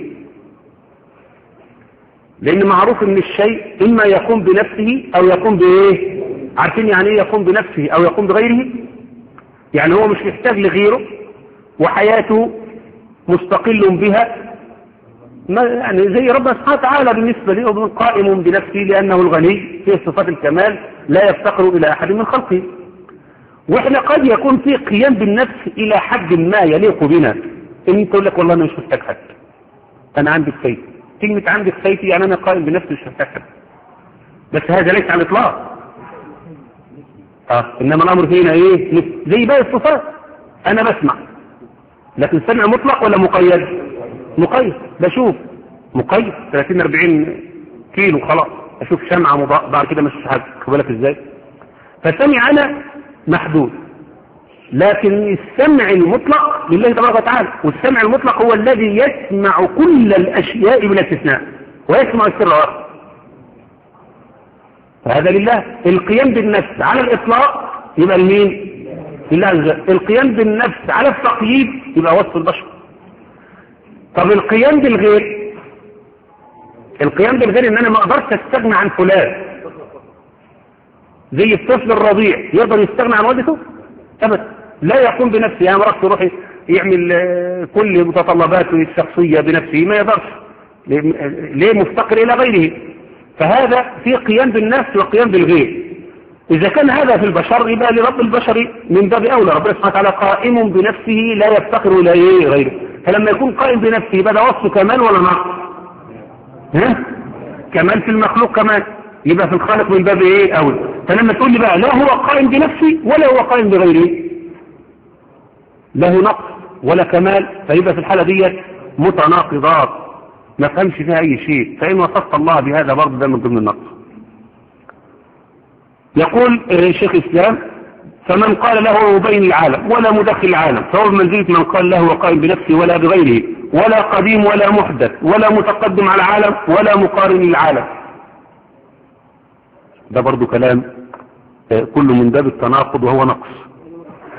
لأن معروف ان الشيء إما يقوم بنفسه أو يقوم بإيه؟ عارفين يعني إيه يقوم بنفسه أو يقوم بغيره؟ يعني هو مش محتاج لغيره وحياته مستقل بها، يعني زي ربنا سبحانه وتعالى بالنسبة له قائم بنفسه لأنه الغني في صفات الكمال لا يفتقر إلى أحد من خلقه. وإحنا قد يكون في قيام بالنفس إلى حد ما يليق بنا، إن أنت تقول لك والله أنا مش محتاج حد، أنا عندي كفايتي. كلمة عندي كفايتي يعني أنا قائم بنفسي مش محتاج حد، بس هذا ليس على الإطلاق. آه. إنما الأمر هنا إيه؟ زي باقي الصفات، أنا بسمع لكن سمع مطلق ولا مقيد؟ مقيد. بشوف مقيد ثلاثين أربعين كيلو خلاص، أشوف شمعة مضاء بعد كده مش حاجة، خد بالك إزاي؟ فسمع أنا محدود، لكن السمع المطلق لله تبارك وتعالى، والسمع المطلق هو الذي يسمع كل الأشياء بلا استثناء ويسمع السر والأخر، فهذا لله. القيام بالنفس على الإطلاق يبقى لمين؟ لله عز وجل. القيام بالنفس على التقييد يبقى وصف البشر. طب القيام بالغير، القيام بالغير ان انا ما اقدرش استغنى عن فلان، زي الطفل الرضيع يقدر يستغنى عن والدته؟ ابدا، لا يقوم بنفسه. يعني مرات يروح يعمل كل متطلباته الشخصيه بنفسه، ما يقدرش، ليه؟ مفتقر الى غيره. فهذا في قيام بالنفس وقيام بالغير. إذا كان هذا في البشر يبقى لرب البشر من باب أولى. ربنا سبحانه وتعالى قائم بنفسه لا يفتقر إلى إيه غيره، فلما يكون قائم بنفسه يبقى ده وصف كمال ولا نقص؟ ها؟ كمال في المخلوق كمان، يبقى في الخالق من باب إيه أولى. فلما تقول لي بقى لا هو قائم بنفسه ولا هو قائم بغيره، له نقص ولا كمال، فيبقى في الحالة دي متناقضات ما فهمش فيها أي شيء. فإن وصفت الله بهذا برضه ده من ضمن النقص. يقول شيخ الإسلام فمن قال له مبين العالم ولا مدخل العالم فهو بمنزلة من قال له وقائم بنفسه ولا بغيره، ولا قديم ولا محدث ولا متقدم على العالم ولا مقارن للعالم. ده برضو كلام كله من باب التناقض وهو نقص.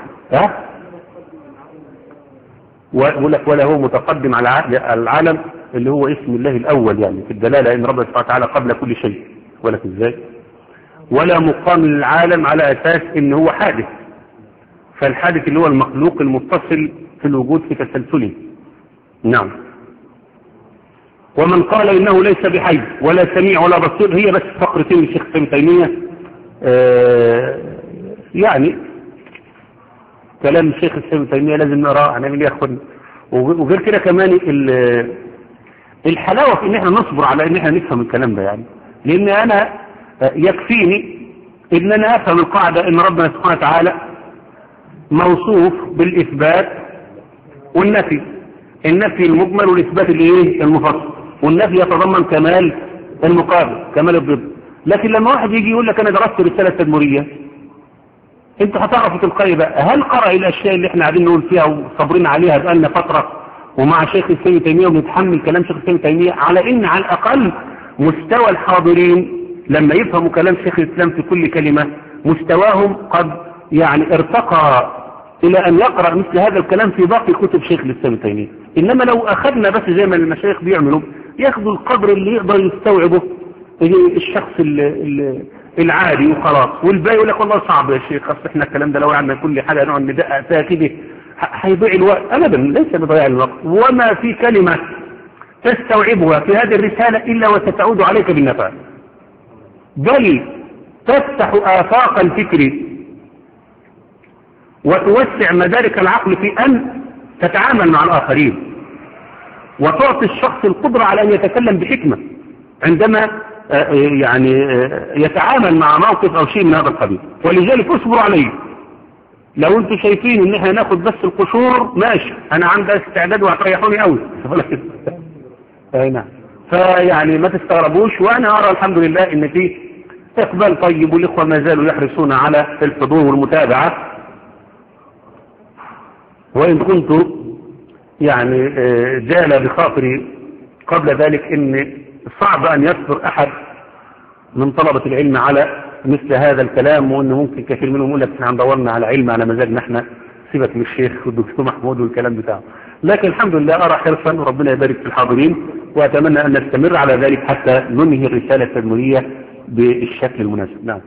ها؟ ويقول لك ولا هو متقدم على العالم اللي هو اسم الله الأول يعني في الدلالة إن ربنا سبحانه وتعالى قبل كل شيء، ولكن إزاي؟ ولا مقام للعالم على أساس إن هو حادث، فالحادث اللي هو المخلوق المتصل في الوجود في تسلسله. نعم. ومن قال إنه ليس بحي ولا سميع ولا بصير، هي بس فقرتين للشيخ ابن تيمية. آه يعني كلام الشيخ ابن تيمية لازم نقراه، هنعمل ايه يا اخوان؟ وغير كده كمان الحلاوة في ان احنا نصبر على ان احنا نفهم الكلام ده، يعني لان انا يكفيني ان انا افهم القاعدة ان ربنا سبحانه وتعالى موصوف بالاثبات والنفي، النفي المجمل والاثبات الايه المفصل، والنفي يتضمن كمال المقابل، كمال الضد. لكن لما واحد يجي يقول لك انا درست رسالة تدمرية، انت هتعرفوا تلقائي بقى هل قرأ الاشياء اللي احنا قاعدين نقول فيها وصبرين عليها بقالنا فترة ومع شيخ الاسلام تيمية وبنتحمل كلام شيخ الاسلام تيمية، على ان على الاقل مستوى الحاضرين لما يفهموا كلام شيخ الاسلام في كل كلمة مستواهم قد يعني ارتقى الى ان يقرأ مثل هذا الكلام في باقي كتب شيخ الاسلام تيمية. انما لو اخذنا بس زي ما المشايخ بيعملوا ياخدوا القدر اللي يقدر يستوعبه الشخص اللي العادي وخلاص، والباقي يقول لك والله صعب يا شيخ، اصل احنا الكلام ده لو قعدنا كل حاجه نقعد ندقق فيها كده هيضيع الوقت. ابدا، ليس بضياع الوقت، وما في كلمه تستوعبها في هذه الرساله الا وستعود عليك بالنفع، بل تفتح افاق الفكر وتوسع مدارك العقل في ان تتعامل مع الاخرين، وتعطي الشخص القدره على ان يتكلم بحكمه عندما يعني يتعامل مع موقف او شيء من هذا القبيل. ولذلك اصبروا عليه. لو انتم شايفين ان احنا ناخد بس القشور ماشي، انا عندي استعداد وهتريحوني قوي اي نعم. فيعني ما تستغربوش، وانا ارى الحمد لله ان في اقبال طيب، والاخوه ما زالوا يحرصون على الحضور والمتابعه. وان كنت يعني جال بخاطري قبل ذلك ان صعب ان يصبر احد من طلبة العلم على مثل هذا الكلام، وانه ممكن كثير منهم يقول لك احنا دورنا على علم على مزاجنا احنا، سيبك من الشيخ والدكتور محمود والكلام بتاعه. لكن الحمد لله ارى حرصا، وربنا يبارك في الحاضرين، واتمنى ان نستمر على ذلك حتى ننهي الرسالة التدمرية بالشكل المناسب. نعم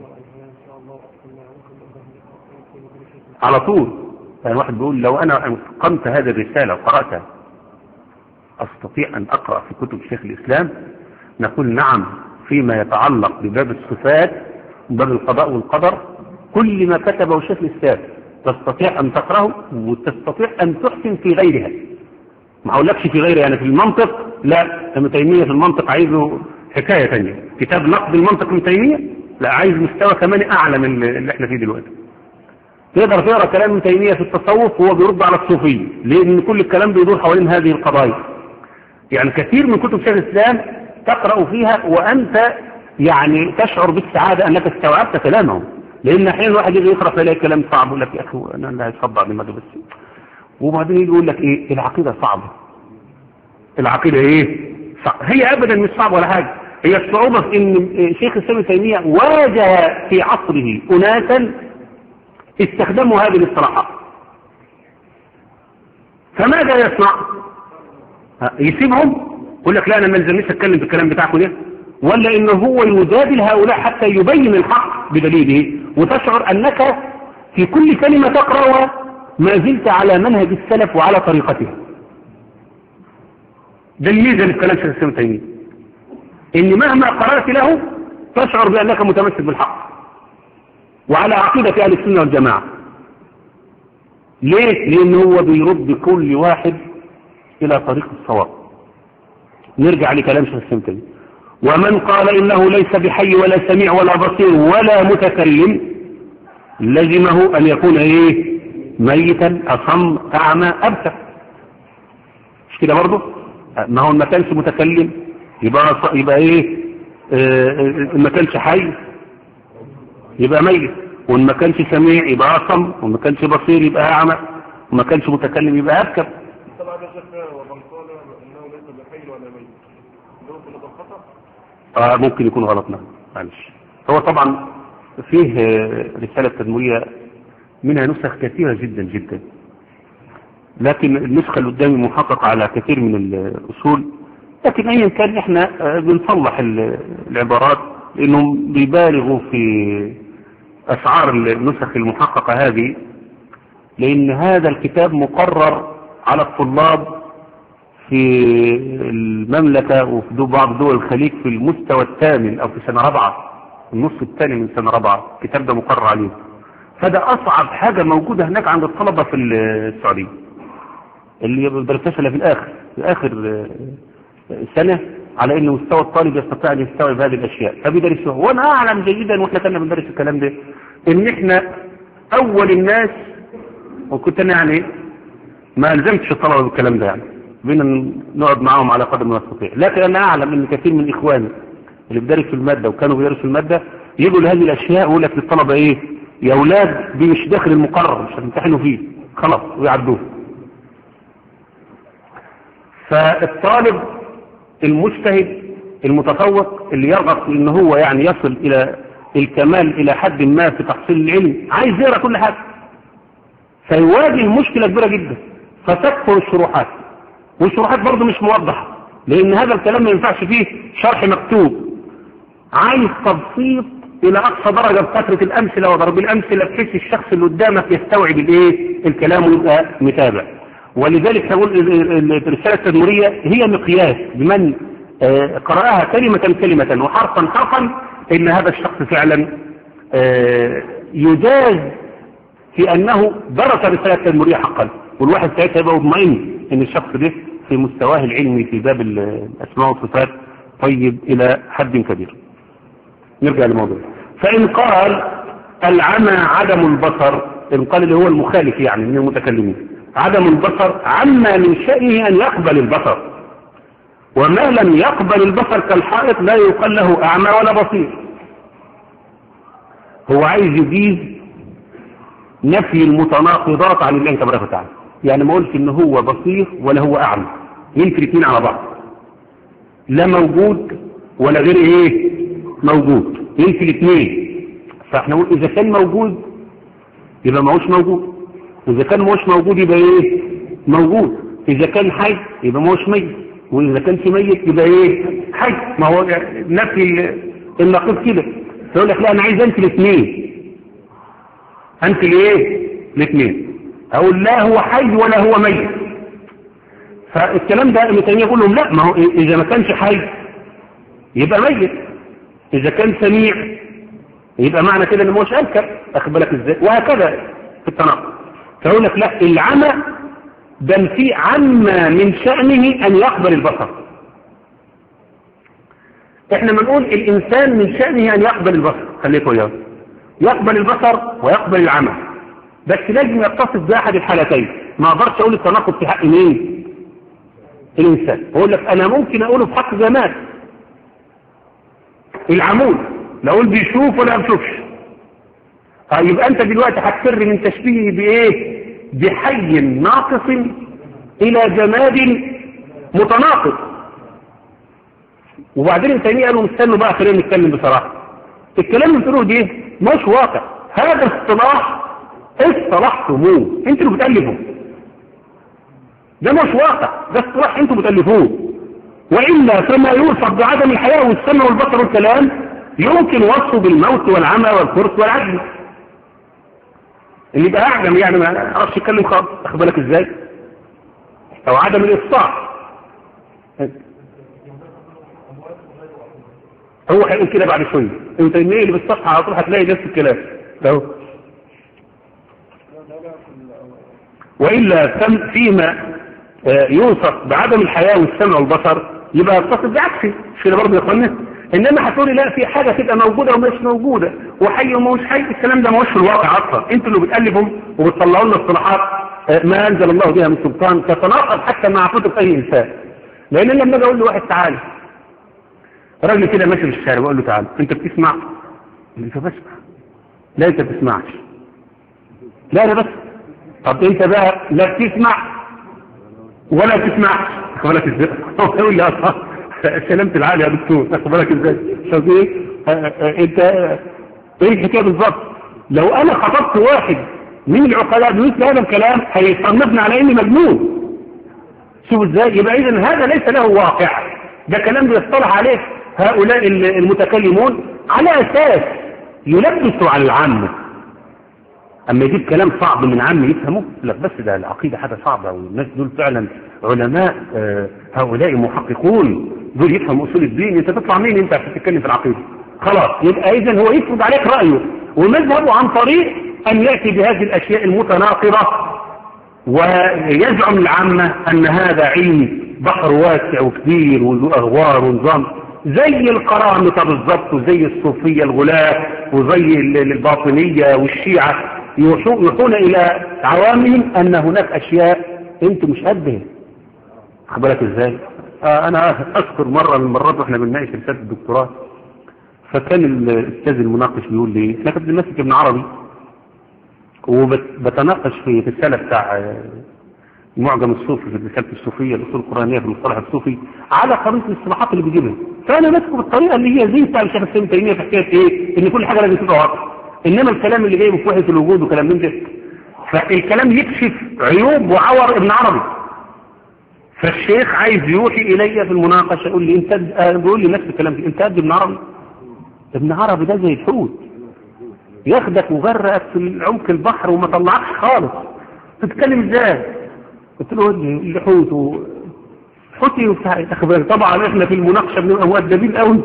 على طول. يعني واحد بيقول لو انا انقمت هذه الرسالة وقرأتها استطيع ان اقرأ في كتب شيخ الاسلام؟ نقول نعم، فيما يتعلق بباب الصفات وباب القضاء والقدر كل ما كتبه شيخ الاسلام تستطيع ان تقرأه، وتستطيع ان تحسن في غيرها. ما اقولكش في غيرها يعني في المنطق، لا، ابن تيمية في المنطق عايزه حكاية ثانيه، كتاب نقد المنطق ابن تيمية لا، عايز مستوى كمان اعلى من اللي احنا فيه دلوقتي. تقدر تقرا كلام ابن تيمية في التصوف وهو بيرد على الصوفية، لان كل الكلام بيدور حوالين هذه القضايا. يعني كثير من كتب شيخ الاسلام تقرأ فيها وانت يعني تشعر بالسعادة انك استوعبت كلامهم، لان احيانا الواحد يجي يقرأ فيلاقي كلام صعب يقول لك يا اخي انا اللي هيصدع دماغي بس، وبعدين يجي يقول لك ايه العقيدة صعبة. العقيدة ايه صعب. هي ابدا مش صعبة ولا حاجة، هي الصعوبة في ان شيخ الاسلام ابن تيمية واجه في عصره اناسا استخدموا هذه الاصطلاحات، فماذا يصنع؟ يسيبهم يقول لك لا انا ما نزلنيش اتكلم بالكلام بتاعكم ده، ولا انه هو يجادل هؤلاء حتى يبين الحق بدليله، وتشعر انك في كل كلمة تقرأها ما زلت على منهج السلف وعلى طريقته. ده الميزة اللي في كلام شيخ الاسلام ابن تيمية، ان مهما قرأت له تشعر بانك متمسك بالحق وعلى عقيدة اهل السنة والجماعة. ليه؟ لان هو بيرد كل واحد الى طريق الصواب. نرجع لكلام شيخ الاسلام ابن تيمية، ومن قال انه ليس بحي ولا سميع ولا بصير ولا متكلم لزمه ان يكون ايه؟ ميتا اصم اعمى ابتر. مش كده برضه؟ ما هو ما كانش متكلم يبقى يبقى ايه؟ آه ما كانش حي يبقى ميت، وان ما كانش سميع يبقى اصم، وما كانش بصير يبقى اعمى، وما كانش متكلم يبقى ابكر. طبعا يا شيخ ومن قال انه ليس بحي ولا ميت ده خطأ؟ اه ممكن يكون غلط. نعم معلش. هو طبعا فيه رسالة تدمرية منها نسخ كثيرة جدا جدا، لكن النسخة اللي قدامي محققة على كثير من الأصول. لكن أيا كان احنا بنصلح العبارات لأنهم بيبالغوا في أسعار النسخ المحققة هذه، لأن هذا الكتاب مقرر على الطلاب في المملكة وفي بعض دول الخليج في المستوى الثامن أو في سنة رابعة، النص الثاني من سنة رابعة الكتاب ده مقرر عليه. فده أصعب حاجة موجودة هناك عند الطلبة في السعودية اللي بيدرسوها في الآخر في آخر سنة، على إن مستوى الطالب يستطيع أن يستوعب هذه الأشياء فبيدرسوها. وأنا أعلم جيدا وإحنا كنا بندرس الكلام ده إن إحنا أول الناس، وكنت أنا يعني ما ألزمتش الطلبة بالكلام ده، يعني بينا نقعد معاهم على قدر ما نستطيع. لكن أنا أعلم إن كثير من إخواني اللي بيدرسوا المادة وكانوا بيدرسوا المادة يجوا لهذه الأشياء ويقول لك للطلبة إيه يا أولاد دي مش داخل المقرر، مش هتمتحنوا فيه خلاص ويعدوه. فالطالب المجتهد المتفوق اللي يرغب في ان هو يعني يصل الى الكمال الى حد ما في تحصيل العلم عايز يقرا كل حاجه، فيواجه مشكله كبيره جدا فتكثر الشروحات، والشروحات برضه مش موضحه لان هذا الكلام ما ينفعش فيه شرح مكتوب، عايز تبسيط الى اقصى درجه بكثره الامثله وضرب الامثله بحيث الشخص اللي قدامك يستوعب الايه الكلام ويبقى متابع. ولذلك نقول الرسالة التدمرية هي مقياس لمن قرأها كلمة كلمة وحرفا حرفا إن هذا الشخص فعلا يجاز في أنه درس الرسالة التدمرية حقا، والواحد ساعتها يبقى مطمئن إن الشخص ده في مستواه العلمي في باب الأسماء والصفات طيب إلى حد كبير. نرجع للموضوع. فإن قال العمى عدم البصر، إن قال اللي هو المخالف يعني من المتكلمين عدم البصر عما من شأنه أن يقبل البصر، وما لم يقبل البصر كالحائط لا يقال له أعمى ولا بصير. هو عايز يجيب نفي المتناقضات عن الله تبارك وتعالى، يعني ما قلت إن هو بصير ولا هو أعمى، ينفي الاثنين على بعض، لا موجود ولا غير إيه موجود، ينفي الاثنين. فاحنا نقول إذا كان موجود يبقى ما هوش موجود، وإذا كان مش موجود يبقى إيه موجود، إذا كان حي يبقى مش ميت، وإذا كان في ميت يبقى إيه حي. ما هو نفي النقيض كده. فيقول لك لا أنا عايز أنت الاثنين، أنت الإيه الاثنين، أقول لا هو حي ولا هو ميت. فالكلام ده ابن تيمية يقول لهم لا، ما هو إذا ما كانش حي يبقى ميت، إذا كان سميع يبقى معنى كده إنه مش أنكر، أخد بالك إزاي، وهكذا في التناقض. فيقول لك لا العمى بل في عما من شأنه أن يقبل البصر. احنا بنقول الإنسان من شأنه أن يقبل البصر، خليكوا يا يقبل البصر ويقبل العمى، بس لازم يتصف بأحد الحالتين. ما اقدرش أقول التناقض في حق مين الإنسان، أقول لك أنا ممكن أقوله في حق جمال العمود، لا أقول بيشوف ولا بيشوفش. يبقى أنت دلوقتي هتفر من تشبيهه بإيه بحي ناقص إلى جماد متناقض. وبعدين التانية قالوا مستنوا بقى خلينا نتكلم بصراحة، الكلام اللي بتقولوه ده مش واقع، هذا اصطلاح اصطلحتموه انتوا اللي بتألفوا، ده مش واقع، ده اصطلاح انتوا بتألفوه. وإلا فما يوصف بعدم الحياة والسمع والبصر والكلام يمكن وصفه بالموت والعمى والكرس والعجز. اللي يبقى أعجم يعني ما أعرفش يتكلم خالص، أخد بالك إزاي، أو عدم الإفصاح. هو هيقول كده بعد شوية، انت ايه اللي بالصفحة على طول هتلاقي نفس الكلام ده. وإلا فيما يوصف بعدم الحياة والسمع والبصر يبقى يتصف بعكسه، مش كده برضه يا اخوانا. انما هتقولي لا في حاجة تبقى موجودة ومش موجودة وحي ومش حي، الكلام ده ما هوش في الواقع اصلا، انتوا اللي بتقلبهم وبتطلعوا لنا اصطلاحات ما انزل الله بها من سلطان تتناقض حتى مع فطرة اي انسان. لان لما اجي اقول لواحد تعالى، راجل كده ماشي في الشارع بقول له تعالى انت بتسمع؟ انت بسمع. لا انت بتسمعش. لا انا بس. طب انت بقى لا بتسمع ولا تسمعش، اخد بالك ازاي؟ هو يقول لي اصلا سلامة العالي يا دكتور، اخد بالك ازاي؟ طب ايه انت ايه الحكايه بالظبط؟ لو انا خطبت واحد مين العقلاء بمثل هذا الكلام هيصنفنا على اني مجنون؟ شوف ازاي. يبقى اذا هذا ليس له واقع، ده كلام بيصطلح عليه هؤلاء المتكلمون على اساس يلبسوا على العامة. اما يجيب كلام صعب من عام يفهمه، لك بس ده العقيدة حاجة صعبة، والناس دول فعلا علماء، هؤلاء محققون دول يفهموا اصول الدين. انت تطلع مين انت عشان تتكلم في العقيدة؟ خلاص. يبقى اذا هو يفرض عليك رأيه ومذهبه عن طريق ان يأتي بهذه الاشياء المتناقضة، ويزعم العامة ان هذا علم بحر واسع وكبير وذو اغوار ونظام، زي القرامطة بالضبط، وزي الصوفية الغلاة، وزي الباطنية والشيعة، يوحون الى عوامهم ان هناك اشياء انتم مش قدها. خبرك ازاي؟ آه انا اذكر مرة من المرات واحنا بنناقش رسالة الدكتوراه، فكان الاستاذ المناقش بيقول لي احنا كنت بنمسك ابن عربي وبتناقش في الرسالة بتاع المعجم الصوفي، في الرسالة الصوفية الاصول القرآنية في المصطلح الصوفي، على قضية الاصطلاحات اللي بيجيبها. فانا ماسكه بالطريقة اللي هي زي بتاع الشيخ الاسلام ابن تيمية في حكاية ايه؟ ان كل حاجة لازم تبقى واضحة، انما الكلام اللي جايبه في وحدة الوجود وكلام من ده، فالكلام يكشف عيوب وعور ابن عربي. فالشيخ عايز يوحي الي في المناقشة، يقول لي انت بيقول لي نفس الكلام، انت قد ابن عربي؟ ابن عربي ده زي الحوت، ياخدك وغرقك في عمق البحر وما طلعكش خالص. تتكلم ازاي؟ قلت له الحوت و... حوتي وتخبر. طبعا احنا في المناقشه بنبقى مؤدبين قوي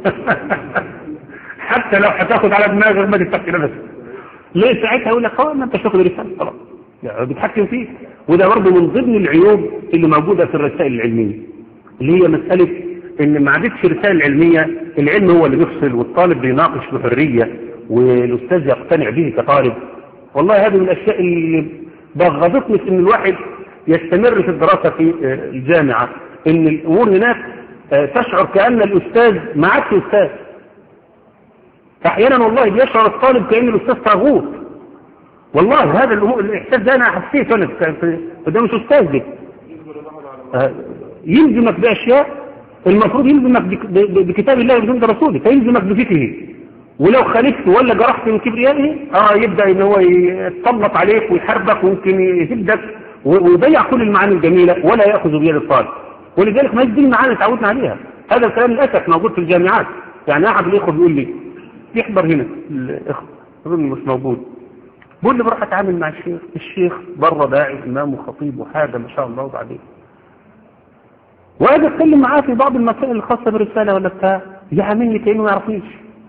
حتى لو هتاخد على دماغك ما تفتحش نفسك. ليه ساعتها يقول لك اه ما انت شغل رساله خلاص يعني بتحكم فيه. وده برضه من ضمن العيوب اللي موجوده في الرسائل العلميه، اللي هي مساله ان ما عادتش رسائل علميه، العلم هو اللي بيفصل والطالب بيناقش بحريه والاستاذ يقتنع به كطالب. والله هذه من الاشياء اللي بغضتني في ان الواحد يستمر في الدراسه في الجامعه، ان الامور هناك تشعر كأن الاستاذ ما عادش استاذ. احيانا والله بيشعر الطالب كأن الاستاذ طاغوت. والله هذا الاحساس ده انا حسيته انا ده مش استاذ ده. يلزمك باشياء المفروض يلزمك بكتاب الله وسنة رسوله، فيلزمك بفقهه، ولو خالفت ولا جرحت من كبريائه اه يبدا ان هو يتسلط عليك ويحاربك ويمكن يهدك ويضيع كل المعاني الجميله ولا ياخذ بيد الطالب. ولذلك ما دي المعاني تعودنا عليها. هذا الكلام للاسف موجود في الجامعات. يعني احد الاخوه بيقول لي يحضر هنا الاخوه اظن مش موجود، بيقول لي بروح اتعامل مع الشيخ، الشيخ بره داعي امام وخطيب وحاجه ما شاء الله وبعدين واجي اتكلم معاه في بعض المسائل الخاصه بالرساله ولا بتاع يعاملني كانه ما يعرفنيش،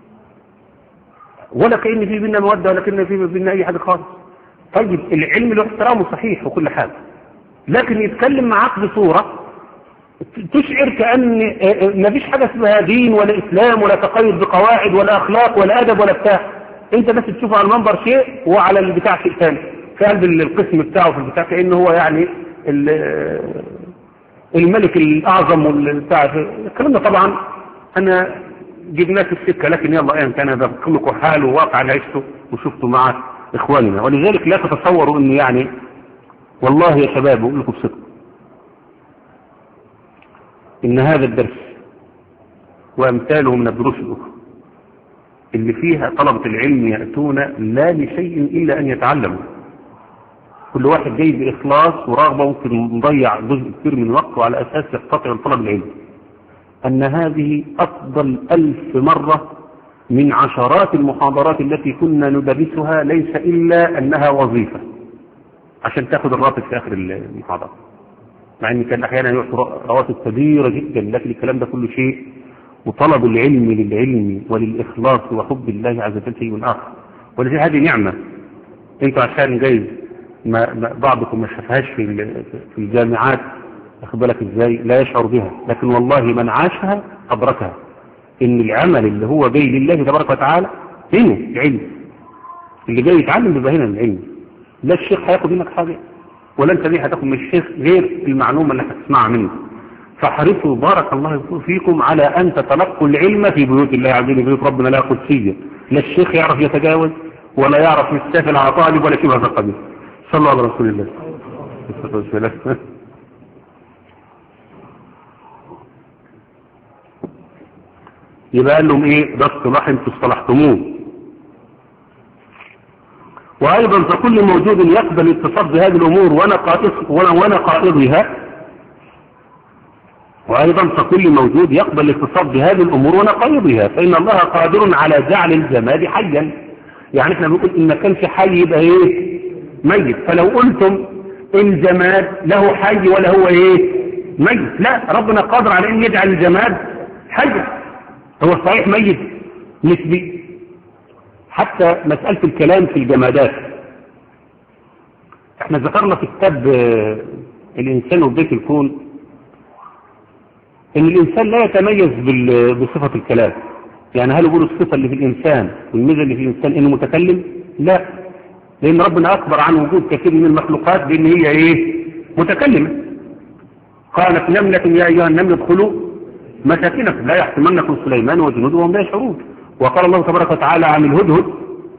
ولا كأن في بينا مودة ولا كأن في بينا أي حاجة خالص. طيب العلم له احترامه صحيح وكل حاجة، لكن يتكلم معاك بصورة تشعر كأن ما فيش حاجة اسمها دين ولا إسلام ولا تقيد بقواعد ولا أخلاق ولا أدب ولا بتاع. أنت بس تشوفه على المنبر شيء وعلى البتاع شيء ثاني، في قلب القسم بتاعه في البتاع كأنه هو يعني الملك الأعظم والبتاع. الكلام ده طبعا أنا جبناه في السكة، لكن يلا ايا كان هذا كلكم حال وواقع عشته وشفته مع اخواننا. ولذلك لا تتصوروا انه يعني والله يا شباب اقول لكم بصدق ان هذا الدرس وامثاله من الدروس الاخرى اللي فيها طلبة العلم يأتون لا لشيء الا ان يتعلموا، كل واحد جاي باخلاص ورغبة ممكن مضيع جزء كبير من وقته على اساس يقتطع طلب العلم، أن هذه أفضل ألف مرة من عشرات المحاضرات التي كنا ندرسها، ليس إلا أنها وظيفة عشان تأخذ الراتب في آخر المحاضرة، مع أن كان أحيانا يعطي رواتب كبيرة جدا، لكن الكلام ده كله شيء وطلب العلم للعلم وللإخلاص وحب الله عز وجل شيء آخر. ولذلك هذه نعمة أنتوا عشان جايز ما بعضكم ما شافهاش في في الجامعات أخذ بالك إزاي لا يشعر بها، لكن والله من عاشها أدركها إن العمل اللي هو جاي لله تبارك وتعالى هنا العلم، اللي جاي يتعلم بيبقى هنا العلم. لا الشيخ هياخد منك حاجة ولا أنت ليه هتاخد من الشيخ غير المعلومة اللي هتسمعها منه. فحرصوا بارك الله فيكم على أن تتلقوا العلم في بيوت الله عز وجل، بيوت ربنا لا قدسية، لا الشيخ يعرف يتجاوز ولا يعرف يستافل على طالب ولا شيء هذا القبيل. صلى الله على رسول الله. يبقى قال لهم ايه ده اصطلاح انتوا اصطلحتموه. وأيضا فكل موجود يقبل اتصاف بهذه الأمور ونقائضها، وأيضا فكل موجود يقبل الاتصاف بهذه الأمور ونقائضها، فإن الله قادر على جعل الجماد حيا. يعني احنا بنقول إن ما كانش حي يبقى ايه؟ ميت. فلو قلتم الجماد له حي ولا هو ايه؟ ميت، لا، ربنا قادر على ان يجعل الجماد حيا. هو صحيح ميت نسبي. حتى مسألة الكلام في الجمادات، احنا ذكرنا في كتاب الإنسان وبداية الكون ان الإنسان لا يتميز بصفة الكلام. يعني هل يقول الصفة اللي في الإنسان والميزة اللي في الإنسان انه متكلم؟ لا، لأن ربنا أخبر عن وجود كثير من المخلوقات بأن هي ايه؟ متكلمة. قالت نملة يا أيها النمل ادخلوا مساكنكم لا يحطمنكم سليمان وجنوده وهم لا يشعرون. وقال الله تبارك وتعالى عن الهدهد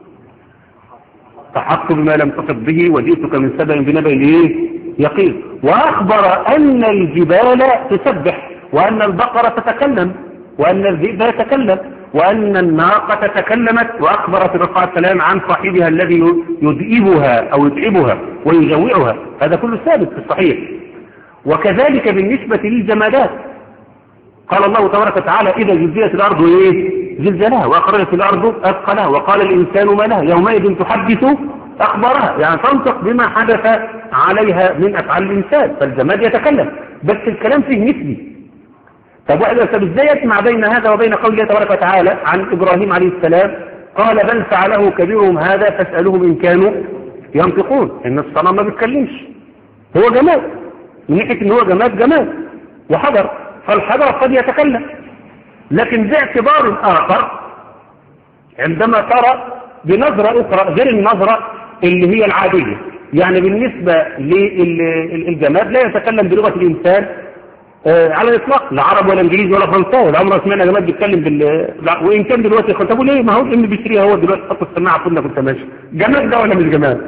فحقت بما لم تحط به وجئتك من سبأ بنبأ ايه؟ يقين. وأخبر أن الجبال تسبح، وأن البقرة تتكلم، وأن الذئب يتكلم، وأن الناقة تكلمت. وأخبر في الرقعة السلام عن صاحبها الذي يدئبها أو يتعبها ويجوعها. هذا كله ثابت في الصحيح. وكذلك بالنسبة للجمادات قال الله تبارك وتعالى إذا زلزلت الأرض إيه؟ زلزالها وأخرجت الأرض أثقلها وقال الإنسان ما لها يومئذ تحدث أخبارها، يعني تنطق بما حدث عليها من أفعال الإنسان. فالجماد يتكلم، بس الكلام فيه نسبي. طب طب ازاي يجمع بين هذا وبين قول الله تبارك وتعالى عن إبراهيم عليه السلام قال بل فعله كبيرهم هذا فاسألوهم إن كانوا ينطقون؟ إن الصنم ما بيتكلمش، هو جماد. من ناحية إن هو جماد جماد وحجر، فالحجر قد يتكلم، لكن باعتبار آخر عندما ترى بنظرة أخرى غير النظرة اللي هي العادية. يعني بالنسبة للجماد لا يتكلم بلغة الإنسان آه على الإطلاق، لا عرب ولا إنجليزي ولا فرنساوي. العمر سمعنا جماد بيتكلم بال وإن كان دلوقتي طب ليه؟ ما هو اللي بيشتريها هو دلوقتي حط السماعة كلنا كنت ماشي. جماد ده ولا مش جماد؟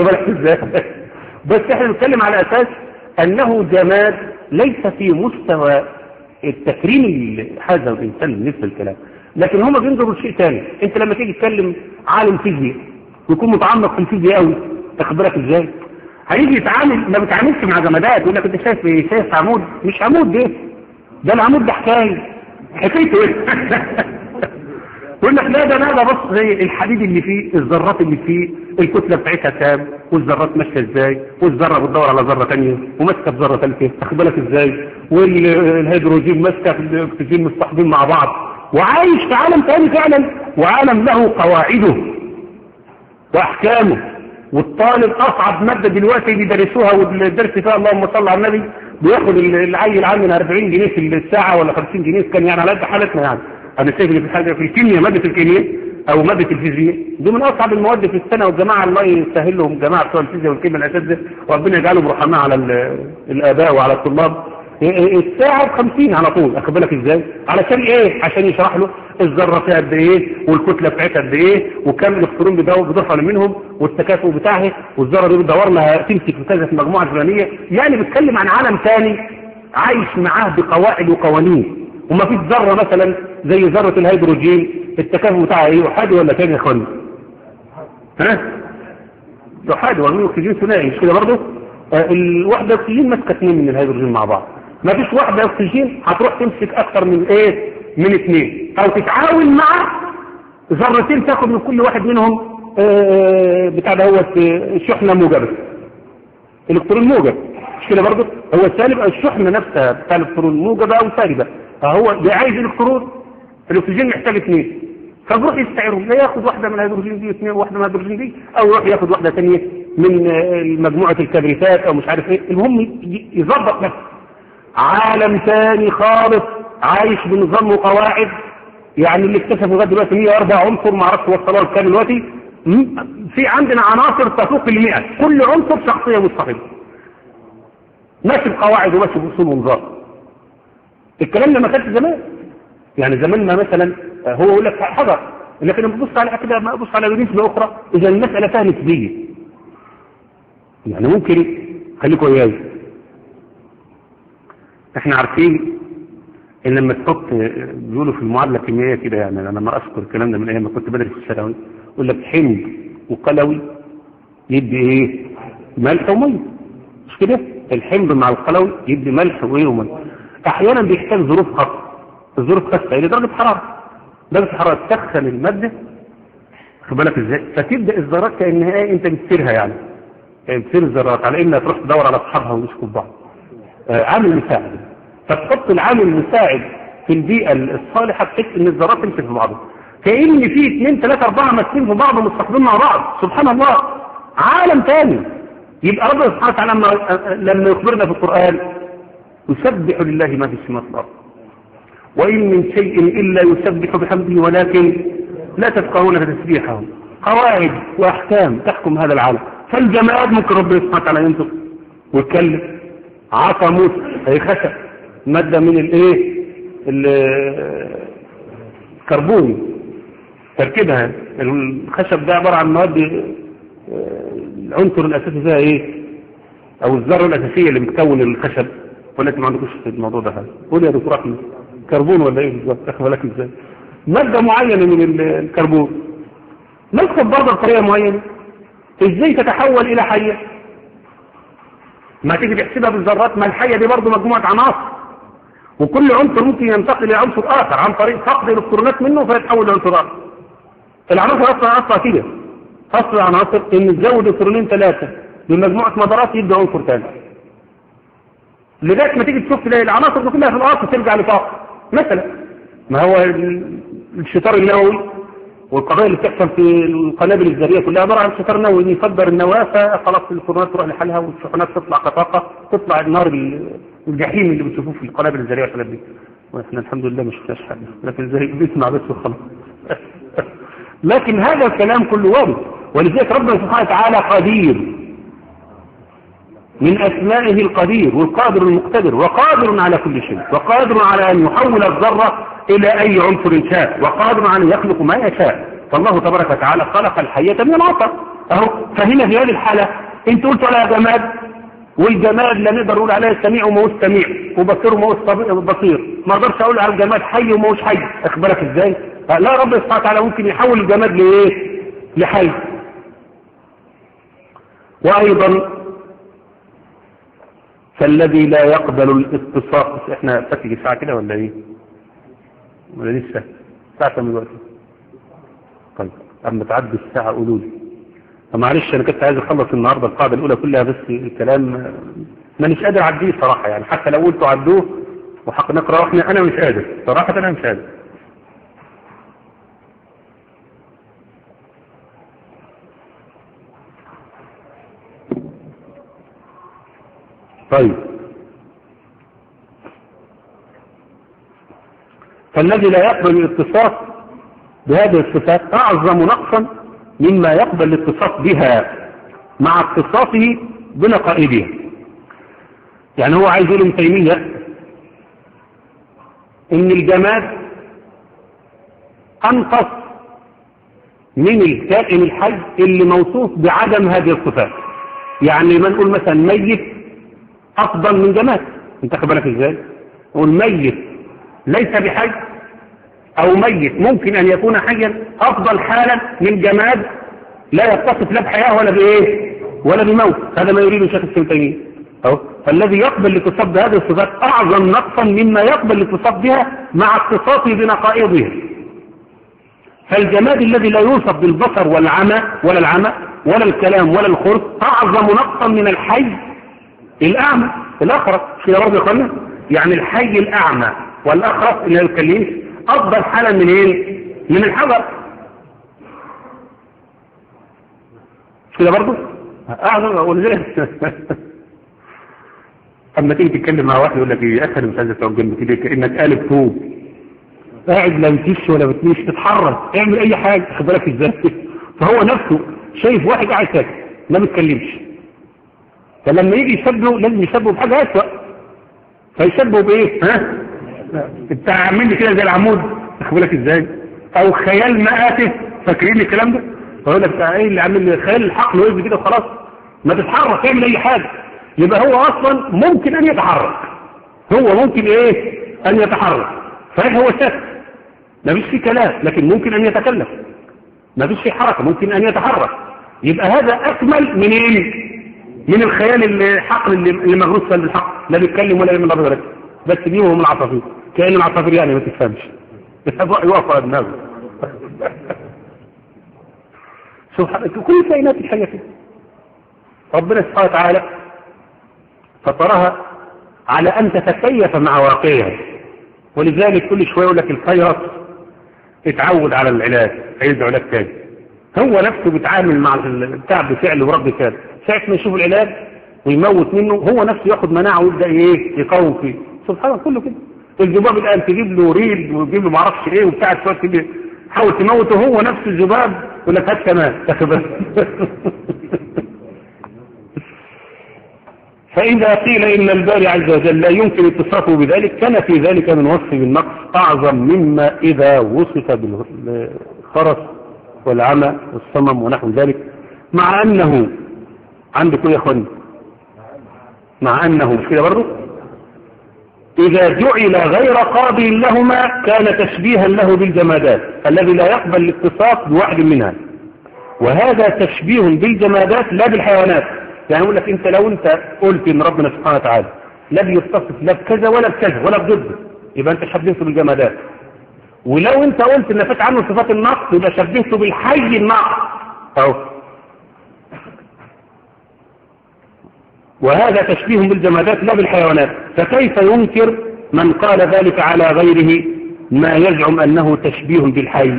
بس احنا بنتكلم على أساس أنه جماد ليس في مستوى التكريم هذا الإنسان بالنسبة للكلام، لكن هما بينظروا لشيء ثاني. انت لما تيجي تكلم عالم فيزياء ويكون متعمق في الفيزياء قوي، تخبرك ازاي؟ هيجي يتعامل ما بيتعاملش مع جمادات، يقول لك انت شايف ايه؟ شايف عمود؟ مش عمود ده، ده العمود ده حكايه حكايته ايه؟ يقول لك لا ده لا ده بص زي الحديد اللي فيه، الذرات اللي فيه، الكتله بتاعتها كام، والذرات ماشيه ازاي، والذره بتدور على ذره ثانيه وماسكه في ذره ثالثه، تاخد بالك ازاي؟ والهيدروجين ماسكه في الاكسجين مصطحبين مع بعض، وعايش في عالم ثاني فعلا، وعالم له قواعده واحكامه. والطالب اصعب ماده دلوقتي بيدرسوها والدرس فيها اللهم صل على النبي بياخد العيل عندنا أربعين جنيه في الساعه ولا خمسين جنيه، كان يعني على قد حالتنا. يعني انا شايف ان في حاجه في الكيمياء، ماده الكيمياء او ماده الفيزياء دي من اصعب المواد في السنه، والجماعه الله يسهل لهم جماعه بتوع الفيزياء والكيمياء الاساتذه وربنا يجعلهم رحماء على الاباء وعلى الطلاب. الساعه ب خمسين على طول، اخد بالك ازاي؟ علشان ايه؟ عشان يشرح له الذره فيها قد ايه والكتله بتاعتها قد ايه وكم الالكترون بيدخل منهم والتكافؤ بتاعها، والذره دي بتدور لها تمسك في كذا في المجموعه الفلانيه. يعني بيتكلم عن عالم ثاني عايش معاه بقواعد وقوانين. وما فيش ذره مثلا زي ذره الهيدروجين التكافؤ بتاعها ايه؟ احادي ولا ثاني يا اخواني؟ ها؟ احادي ولا اكسجين ثنائي مش كده برضه؟ آه الوحده اكسجين ماسكه اثنين من الهيدروجين مع بعض. ما فيش واحده اكسجين هتروح تمسك اكثر من ايه؟ من اثنين، او تتعاون مع ذرتين تاخد من كل واحد منهم آه بتاع دوت شحنه موجبه، الكترون موجب مش كده برضه؟ هو السالب الشحنه نفسها بتاع الالكترون موجبه او سالبه، فهو عايز الالكترون، الاكسجين محتاج اثنين، فبروح يستعيرهم، لا ياخد واحده من الهيدروجين دي واثنين واحده من الهيدروجين دي، او يروح ياخد واحده ثانيه من مجموعه الكبريتات او مش عارف ايه. المهم يظبط نفسه. عالم ثاني خالص عايش بنظام وقواعد. يعني اللي اكتشفوا لغايه دلوقتي مية وأربعة عنصر، ما اعرفش وصلوها لكام دلوقتي. في عندنا عناصر تفوق ال مئة، كل عنصر شخصيه مستقله ماشي بقواعد وماشي باصول ونظام. الكلام ده ما كانش زمان. يعني زمان ما مثلا هو يقول لك حجر، لكن لما تبص عليها كده ما ابص على نسبه اخرى، اذا المساله فيها نسبيه. يعني ممكن خليكم وياي، احنا عارفين ان لما تحط بيقولوا في المعادله الكيميائيه كده، يعني انا لما اذكر الكلام ده من ايام ما كنت بدرس في الثانوي، يقول لك حمض وقلوي يدي ايه؟ ملح وميه، مش كده؟ الحمض مع القلوي يدي ملح وايه وميه. احيانا بيحتاج ظروف خاصه، الظروف خاصه الى درجه حراره، درجه الحراره تسخن الماده، خد بالك ازاي؟ فتبدا الذرات كانها ايه؟ انت بتسيرها يعني، يعني بتسير الذرات على انها تروح تدور على اصحابها ويشكوا بعض. آه عامل مساعد، فتحط العامل المساعد في البيئه الصالحه بحيث ان الذرات تمسك في بعضها، كأن في اثنين ثلاثة أربعة ماسكين في بعض ومستقبلين مع بعض. سبحان الله، عالم ثاني. يبقى ربنا سبحانه وتعالى لما, لما يخبرنا في القرآن يسبح لله ما في السماوات والأرض وإن من شيء إلا يسبح بحمده ولكن لا تفقهون تسبيحهم. قواعد وأحكام تحكم هذا العالم. فالجماد ممكن ربنا سبحانه وتعالى ينطق ويتكلم. عصا موسى هي خشب، مادة من الايه؟ الكربون تركيبها. الخشب ده عبارة عن مواد، العنصر الأساسي فيها ايه؟ او الذرة الأساسية اللي بتكون الخشب. ولا ما عندكوش في الموضوع ده حاجة؟ قول يا دكتور احمد، كربون ولا ايه بالظبط؟ تاخد بالك ازاي؟ مادة معينة من الكربون نسخب برضه بطريقة معينة. ازاي تتحول الى حية؟ ما تيجي تحسبها بالذرات، ما الحية دي برضه مجموعة عناصر، وكل عنصر ممكن ينتقل الى عنصر اخر عن طريق فقد الالكترونات منه فيتحول لعنصر اخر. العناصر اصلا اصلا كده، اصل العناصر ان تزود الكترونين ثلاثة بمجموعة مدارات يبدا عنصر ثاني، لذلك ما تيجي تشوف تلاقي العناصر دي كلها في الاصل ترجع لطاقة. مثلا ما هو الشطار النووي والقضايا اللي بتحصل في القنابل الذريه كلها عباره عن شطار نووي يفجر النواه، فخلاص الالكترونات تروح لحالها والشحنات تطلع كطاقه، تطلع النار الجحيم اللي بتشوفوه في القنابل الذريه والحاجات دي. واحنا الحمد لله ما شفناش حاجه، لكن زي بنسمع بس وخلاص. لكن هذا الكلام كله وارد، ولذلك ربنا سبحانه وتعالى قدير، من اسمائه القدير والقادر المقتدر، وقادر على كل شيء، وقادر على ان يحول الذره الى اي عنصر شاء، وقادر على ان يخلق ما يشاء. فالله تبارك وتعالى خلق الحية من العطر اهو. فهنا في هذه الحالة انت قلت على جماد، والجماد لا نقدر نقول عليه سميع وما هوش سميع، وبصير وما هوش بصير. ما اقدرش اقول على الجماد حي وما هوش حي، اخبرك ازاي؟ لا، ربنا سبحانه وتعالى ممكن يحول الجماد لايه؟ لحي. وايضا فالذي لا يقبل الاتصاف، احنا فتجي ساعة كده ولا ايه؟ ولا لسه ساعة من الوقت؟ طيب اما تعدي الساعة قولوا لي. معلش انا كنت عايز اخلص النهارده القاعدة الاولى كلها، بس الكلام مانيش قادر اعديه صراحة يعني، حتى لو قلتوا عدوه وحق نقرأ واحنا انا مش قادر صراحة، انا مش قادر. طيب فالذي لا يقبل الاتصاف بهذه الصفات اعظم نقصا مما يقبل الاتصاف بها مع اتصافه بنقائدها. يعني هو عايز يقول ابن تيمية ان الجماد انقص من الكائن الحي اللي موصوف بعدم هذه الصفات. يعني ما نقول مثلا ميت افضل من جماد، انت خد بالك ازاي؟ والميت ليس بحي، او ميت ممكن ان يكون حيا افضل حالا من جماد لا يتصف لا بحياه ولا بايه ولا بموت. هذا ما يريده شيخ ابن تيمية اهو. فالذي يقبل الاتصاف بهذه الصفات اعظم نقصا مما يقبل الاتصاف بها مع اتصافه بنقائضها. فالجماد الذي لا يوصف بالبصر والعمى ولا العمى ولا الكلام ولا الخرس اعظم نقصا من الحي الاعمى الاخرس. كده برضه يا اخوانا، يعني الحي الاعمى والاخرس اللي ما يتكلمش افضل حالا من ايه؟ من الحجر. كده برضه اعظم. اقول لك اما تيجي تتكلم مع واحد يقول لك ايه يا اخي انا مش عايز تقعد جنبي كده كانك قالب طوب قاعد لا بتمشي ولا بتمشي، تتحرك اعمل اي حاجه، خد بالك ازاي؟ فهو نفسه شايف واحد قاعد ساكت ما بيتكلمش، فلما يجي يشبهه لازم يشبهه بحاجه اسوء، فيشبهه بايه؟ ها انت عامل لي كده زي العمود، خد بالك ازاي؟ او خيال مآتف، فاكرين الكلام ده؟ فيقول لك ايه اللي عامل لي خيال الحقل ويجي كده وخلاص، ما تتحرك اعمل اي حاجه. يبقى هو اصلا ممكن ان يتحرك، هو ممكن ايه ان يتحرك، صحيح هو ساكت ما فيش فيه كلام، لكن ممكن ان يتكلم، ما فيش فيه حركه، ممكن ان يتحرك. يبقى هذا أكمل من إيه؟ من الخيال اللي حقل اللي, اللي مغروس بالحق، لا بيتكلم ولا يعمل نظر بس بيهم من العصافير، كأن العصافير يعني ما تفهمش يوقف على دماغه. سبحان كل كائنات الحية كده ربنا سبحانه وتعالى فطرها على أن تتكيف مع واقعها، ولذلك كل شوية يقول لك الفيروس اتعود على العلاج، عايز علاج تاني، هو نفسه بيتعامل مع البتاع بفعل ورد فعل، ساعة ما يشوف العلاج ويموت منه هو نفسه ياخد مناعه ويبدا ايه يقاوم فيه. سبحان الله كله كده. الذباب الان تجيب له ريد وتجيب له ما اعرفش ايه وبتاع شويه حاول تموته هو نفس الذباب يقول لك هات كمان تاخد. فإذا قيل إن الباري عز وجل لا يمكن اتصافه بذلك كان في ذلك من وصف بالنقص أعظم مما إذا وصف بالخرس والعمى والصمم ونحو ذلك، مع أنه عندكم يا أخواني مع أنه مش كده برضه إذا جعل غير قابل لهما كان تشبيها له بالجمادات الذي لا يقبل الاتصاف بواحد منها، وهذا تشبيه بالجمادات لا بالحيوانات. يعني يقول لك انت لو انت قلت ان ربنا سبحانه وتعالى لا بيتصف لا بكذا ولا بكذا ولا بضده يبقى انت شبهته بالجمادات، ولو انت قلت ان فات عنه صفات النقص يبقى شبهته بالحي النقص اهو. وهذا تشبيه بالجمادات لا بالحيوانات، فكيف ينكر من قال ذلك على غيره ما يزعم انه تشبيه بالحي؟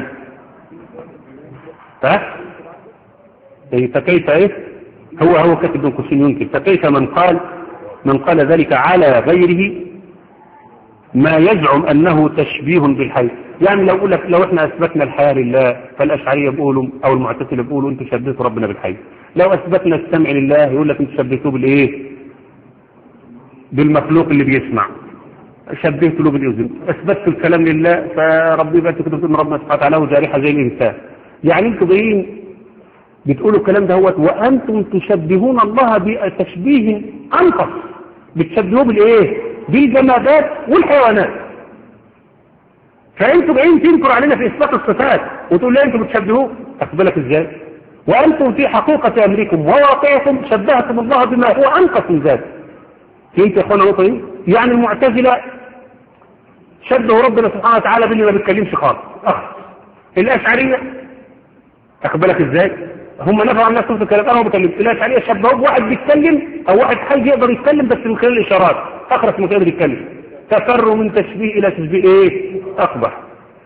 ها فكيف ايه هو هو كاتب ابن قوسين ينكر، فكيف من قال من قال ذلك على غيره ما يزعم انه تشبيه بالحي؟ يعني لو اقول لك لو احنا اثبتنا الحياه لله فالاشعريه بيقولوا او المعتزله بيقولوا انتوا شبهتوا ربنا بالحي، لو اثبتنا السمع لله يقول لك انتوا شبهتوه بالايه؟ بالمخلوق اللي بيسمع، شبهت له بالاذن، اثبتوا الكلام لله فربي بقى تكتبوا ان ربنا سبحانه وتعالى جارحه زي الانسان. يعني انتوا جايين بتقولوا الكلام دهوت وانتم تشبهون الله بتشبيه انقص، بتشبهوه بالايه؟ بالجمادات والحيوانات. فانتم جايين تنكروا علينا في اثبات الصفات وتقول لي انتم بتشبهوه، اخد بالك ازاي؟ وانتم في حقيقه امركم وواقعكم شبهتم الله بما هو انقص من ذلك. فهمت يا اخوانا النقطه دي؟ يعني المعتزله شبهوا ربنا سبحانه وتعالى باللي ما بيتكلمش خالص. اخ الاشعريه اخد بالك ازاي؟ هم نفعوا عن نفسهم في الكلام، انا ما بكلمش. الاشعريه شبهوا بواحد بيتكلم او واحد حي يقدر يتكلم بس من خلال الاشارات، اخرس من غير يتكلم، تفروا من تشبيه الى تشبيه ايه؟ اقبح.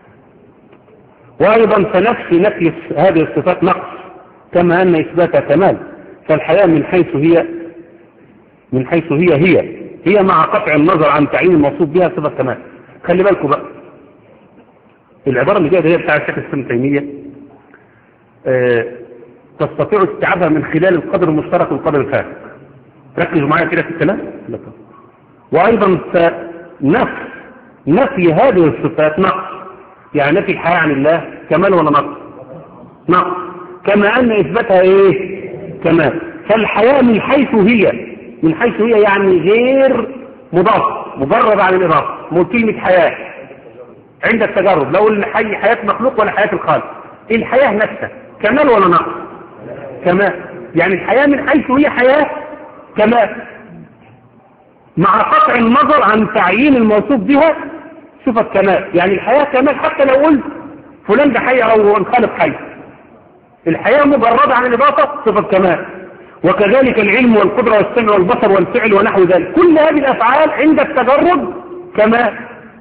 وايضا فنفس نفي هذه الصفات نقص كما ان اثباتها كمال، فالحياه من حيث هي من حيث هي هي هي مع قطع النظر عن تعيين الموصوف بها صفه كمال. خلي بالكم بقى العباره اللي جايه هي بتاع الشيخ ابن تيميه أه تستطيع استيعابها من خلال القدر المشترك والقدر الفارق. ركزوا معايا كده في الكلام. وايضا فنفي نفي هذه الصفات نقص، يعني نفي الحياه عن الله كمال ولا نقص؟ نقص، كما ان اثباتها ايه؟ كمال. فالحياه من حيث هي من حيث هي يعني غير مضاف، مجرد عن الاضافه، مو كلمه حياه عند التجرد. لو الحي حياه مخلوق ولا حياه الخالق، الحياه نفسها كمال ولا نقص؟ كمال. يعني الحياه من حيث هي حياه كمال مع قطع النظر عن تعيين الموصوف بها صفه كمال. يعني الحياه كمال حتى لو قلت فلان ده حي او الخالق حي، الحياه مجرده عن الاضافه صفه كمال. وكذلك العلم والقدره والسمع والبصر والفعل ونحو ذلك، كل هذه الافعال عند التجرد كمال.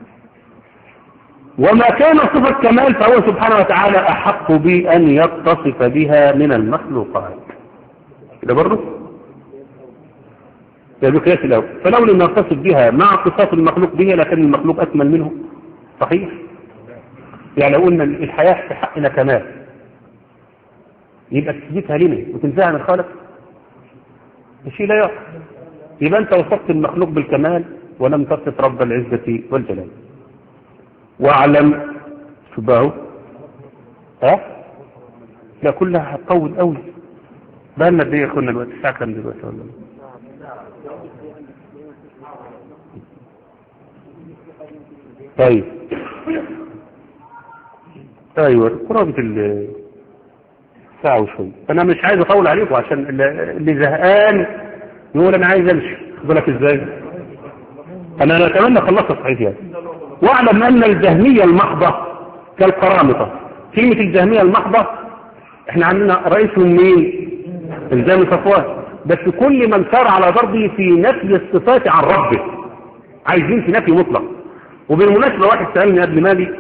وما كان صفة كمال فهو سبحانه وتعالى أحق بأن يتصف بها من المخلوقات. ده برضه يا ذكريات الأول، فلو لم يتصف بها مع اتصاف المخلوق بها لكن المخلوق أكمل منه. صحيح؟ يعني لو قلنا الحياة في حقنا كمال يبقى تثبتها لنا وتنزعها عن الخالق، الشيء لا يعقل. يبقى أنت وصفت المخلوق بالكمال ولم تصف رب العزة والجلال. واعلم شبهه ها لا كلها هتطول قوي. بقى لنا قد ايه كنا دلوقتي؟ الساعه كام دلوقتي ولا طيب ايوه قرابه ال ساعة وشوية. أنا مش عايز أطول عليكم عشان اللي زهقان يقول أنا عايز أمشي. بالك إزاي؟ أنا أنا أتمنى خلصت صحيح يعني. واعلم أن الجهمية المحضة كالقرامطة. كلمة الجهمية المحضة إحنا عندنا رئيسهم مين؟ الجامي صفوان. بس كل من سار على ضربه في نفي الصفات عن ربه، عايزين في نفي مطلق. وبالمناسبة واحد سألني قبل مالي،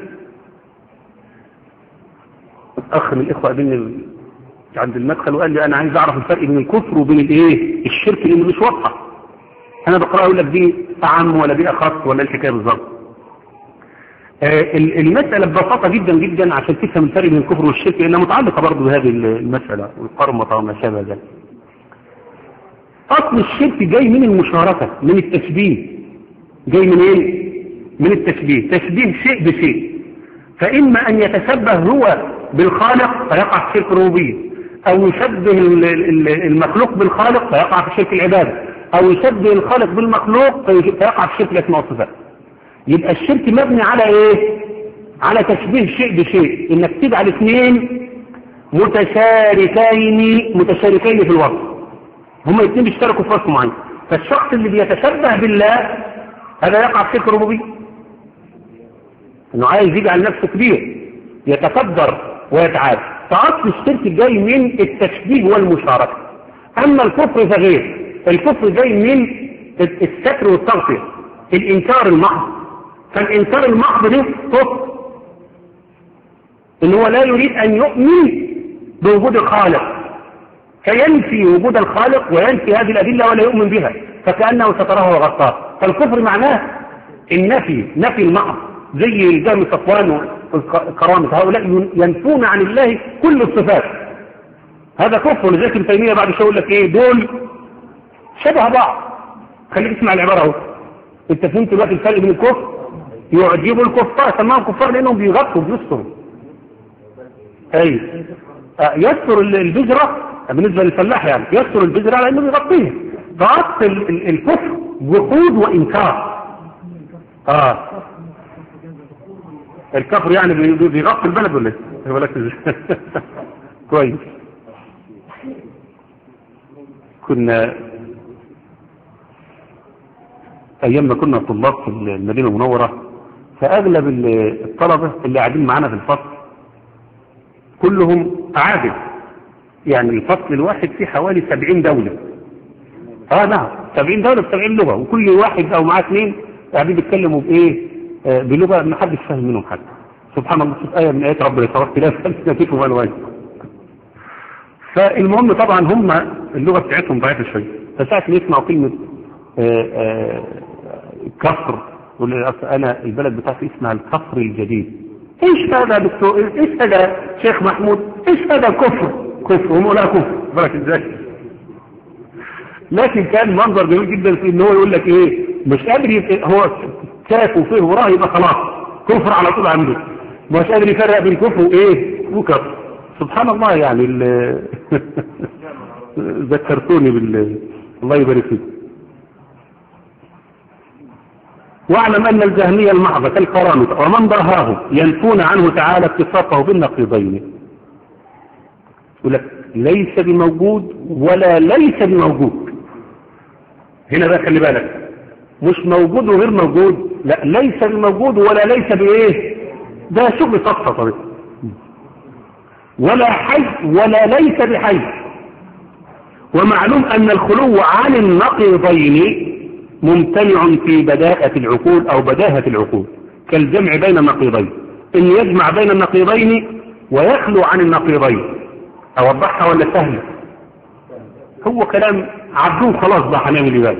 أخ من الإخوة قابلني عند المدخل وقال لي أنا عايز أعرف الفرق بين الكفر وبين الإيه؟ الشرك اللي مش واضحة. أنا بقرأ أقول لك دي أعم ولا دي أخص ولا الحكاية بالظبط. آه المسألة ببساطة جدا جدا عشان تفهم الفرق بين الكفر والشرك، لأنها متعلقة برضه بهذه المسألة والقرمطة وما شابه ذلك. أصل الشرك جاي من المشاركة، من التشبيه. جاي من إيه؟ من التشبيه، تشبيه شيء بشيء. فإما أن يتشبه هو بالخالق فيقع في شرك الربوبية، أو يشبه المخلوق بالخالق فيقع في شرك العبادة، أو يشبه الخالق بالمخلوق فيقع في شرك الأسماء والصفات. يبقى الشرك مبني على إيه؟ على تشبيه شيء بشيء، إنك تجعل اثنين متشاركين متشاركين في الوصف، هما الاثنين بيشتركوا في وصف معين. فالشخص اللي بيتشبه بالله هذا يقع في شرك الربوبية، انه عايز يجعل نفسه كبير يتكبر ويتعالى. فاصل الشرك جاي من التشبيه والمشاركه. اما الكفر فغير، الكفر جاي من الستر والتغطيه، الانكار المحض. فالانكار المحض ده كفر، ان هو لا يريد ان يؤمن بوجود الخالق، فينفي وجود الخالق وينفي هذه الادله ولا يؤمن بها، فكانه ستراه وغطاه. فالكفر معناه النفي، نفي المحض، زي الجهم صفوان والكرامة. هؤلاء ينفون عن الله كل الصفات، هذا كفر. ولذلك ابن تيمية بعد شوية يقول لك ايه؟ دول شبه بعض. خليك اسمع العبارة اهو. انت فهمت دلوقتي الفرق بين الكفر؟ يعجب الكفار، سماهم كفار لانهم بيغطوا بيستروا. اي يستر البذرة بالنسبة للفلاح، يعني يستر البذرة لانه بيغطيه. فاصل الكفر جحود وانكار. اه الكفر يعني بيغطي البلد ولا ايه؟ كويس. كنا ايام ما كنا طلاب في المدينة المنورة، فاغلب الطلبة اللي قاعدين معانا في الفصل كلهم اعاجم. يعني الفصل الواحد فيه حوالي سبعين دولة. اه نعم سبعين دولة بسبعين لغة، وكل واحد او معاه اثنين قاعدين بيتكلموا بايه؟ بلغة ما حدش فاهم منهم حاجة. سبحان الله، شوف آية من آيات ربنا يتوقع لا فلسفتهم والوان. فالمهم طبعا هم اللغة بتاعتهم ضعيفة شوية، فساعة ما يسمعوا كلمة آآ آآ كفر، أنا البلد بتاعتي اسمها الكفر الجديد. ايش هذا دكتور؟ ايش هذا شيخ محمود؟ ايش هذا كفر؟ كفر هم لا كفر. برك ازاي؟ لكن كان منظر جميل جدا في ان هو يقول لك ايه؟ مش قادر هو شاف وفيه وراه يبقى خلاص كفر على طول عنده، مش قادر يفرق بين كفر وايه وكفر. سبحان الله. يعني ذكرتوني بال الله يبارك فيك. واعلم ان الجهمية المحضة كالقرامطة ومن ضاهاه ينفون عنه تعالى اتصافه بالنقيضين. يقول لك ليس بموجود ولا ليس بموجود. هنا بقى خلي بالك، مش موجود وغير موجود، لا ليس بموجود ولا ليس بايه، ده شغل صفصة طبعا. ولا حي ولا ليس بحي. ومعلوم ان الخلو عن النقيضين ممتنع في بداءة العقول او بداهة العقول، كالجمع بين النقيضين، ان يجمع بين النقيضين ويخلو عن النقيضين. اوضحها ولا سهلة؟ هو كلام عبدون خلاص بقى هنعمل ايه بقى.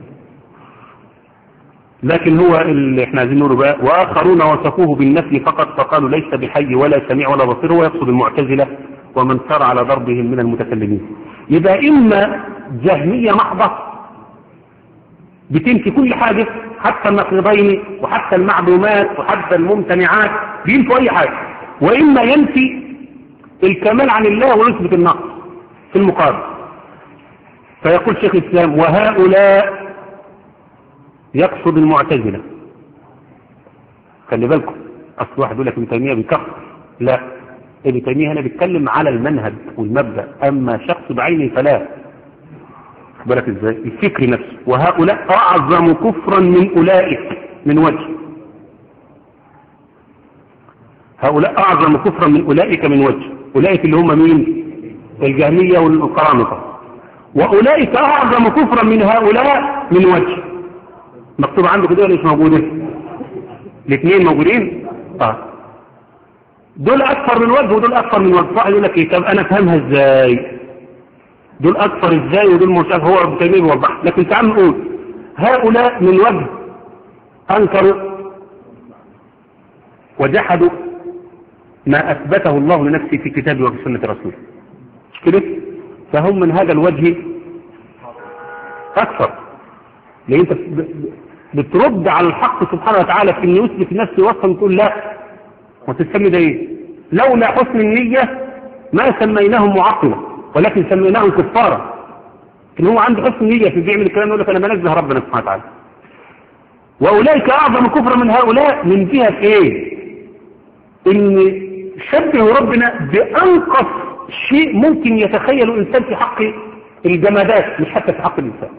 لكن هو اللي احنا عايزين نقوله بقى، واخرون وصفوه بالنفي فقط فقالوا ليس بحي ولا سميع ولا بصير. هو يقصد المعتزلة ومن سار على ضربهم من المتكلمين. يبقى اما جهمية محضة بتنفي كل حاجة، حتى النقيضين وحتى المعلومات وحتى الممتنعات بينفوا اي حاجة، واما ينفي الكمال عن الله ويثبت النقص في المقابل. فيقول شيخ الاسلام وهؤلاء يقصد المعتزلة. خلي بالكم، اصل واحد يقول لك ابن تيمية بكفر، لا ابن تيمية هنا بيتكلم على المنهج والمبدأ، أما شخص بعينه فلا. بالك ازاي الفكر نفسه. وهؤلاء أعظم كفرا من أولئك من وجه، هؤلاء أعظم كفرا من أولئك من وجه. أولئك اللي هم مين؟ الجهمية والقرامطة. وأولئك أعظم كفرا من هؤلاء من وجه. مكتوب عنده كده ولا مش موجودة؟ الاثنين موجودين؟ اه دول أكثر من وجه ودول أكثر من وجه. صح يقول لك ايه؟ طب أنا أفهمها ازاي؟ دول أكثر ازاي ودول مش عارف. هو ابن تيمية بيوضح. لكن تعال نقول هؤلاء من وجه أنكروا وجحدوا ما أثبته الله لنفسه في كتابه وفي سنة رسوله، مش كده؟ فهم من هذا الوجه أكثر، لأن أنت بترد على الحق سبحانه وتعالى في أن يثبت نفسه وصفا تقول لا، وتسمي ده إيه؟ لولا حسن النية ما سميناهم معطلة ولكن سميناهم كفارة. لكن هو عنده حسن نية في بيعمل الكلام يقول لك أنا بنزه ربنا سبحانه وتعالى. وأولئك أعظم كفرا من هؤلاء من جهة إيه؟ إن شبه ربنا بأنقص شيء ممكن يتخيل الإنسان في حق الجمادات، مش حتى في حق الإنسان.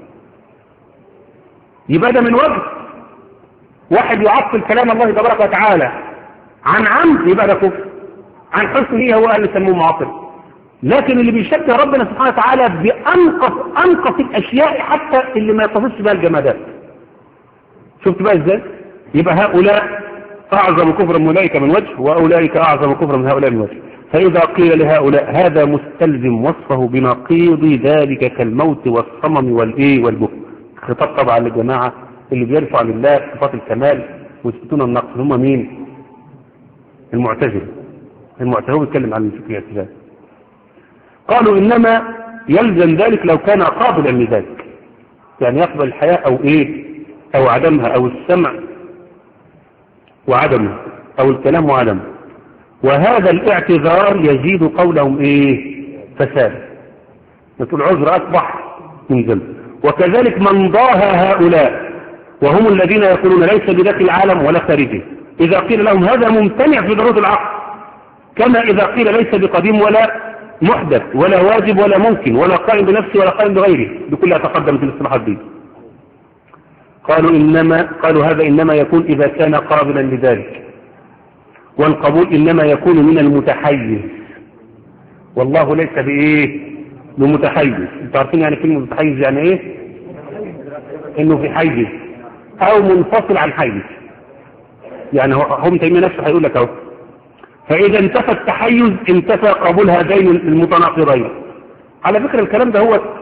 يبقى ده من وجه واحد يعطل كلام الله تبارك وتعالى عن عمد، يبقى ده كفر. عن حسن نية هو اللي سموه معطل. لكن اللي بيشبه ربنا سبحانه وتعالى بأنقص أنقص الأشياء حتى اللي ما يتصفش بها الجمادات. شفت بقى ازاي؟ يبقى هؤلاء أعظم كفرا من أولئك من وجه، وأولئك أعظم كفرا من هؤلاء من وجه. فإذا قيل لهؤلاء هذا مستلزم وصفه بنقيض ذلك كالموت والصمم والإيه والبكم. خطاب طبعا للجماعة اللي بيرفع لله صفات الكمال ويثبتون النقص. هم مين؟ المعتزلة. المعتزلة هو بيتكلم عن الفكريات ذلك. قالوا إنما يلزم ذلك لو كان قابلا لذلك، يعني يقبل الحياة أو إيه أو عدمها، أو السمع وعدمه، أو الكلام وعدمه. وهذا الاعتذار يزيد قولهم إيه؟ فساد. نقول عذر أصبح من ذنب. وكذلك من ضاهى هؤلاء وهم الذين يقولون ليس بداخل العالم ولا خارجه، إذا قيل لهم هذا ممتنع في ضرورة العقل، كما إذا قيل ليس بقديم ولا محدث ولا واجب ولا ممكن ولا قائم بنفسه ولا قائم بغيره، بكلها تقدمت الاصطلاحات دي. قالوا إنما قالوا هذا إنما يكون إذا كان قابلا لذلك، والقبول إنما يكون من المتحيز، والله ليس بإيه؟ بمتحيز. انتوا عارفين يعني كلمة متحيز يعني إيه؟ إنه في حيز أو منفصل عن حيز. يعني هم تيمية نفسه هيقول لك أهو، فإذا انتفى التحيز انتفى قبول هذين المتناقضين. على فكرة الكلام ده هو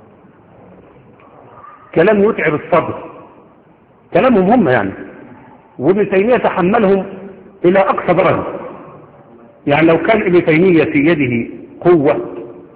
كلام يتعب الصدر، كلامهم هم يعني، وابن تيمية تحملهم إلى أقصى درجة. يعني لو كان ابن تيمية في يده قوة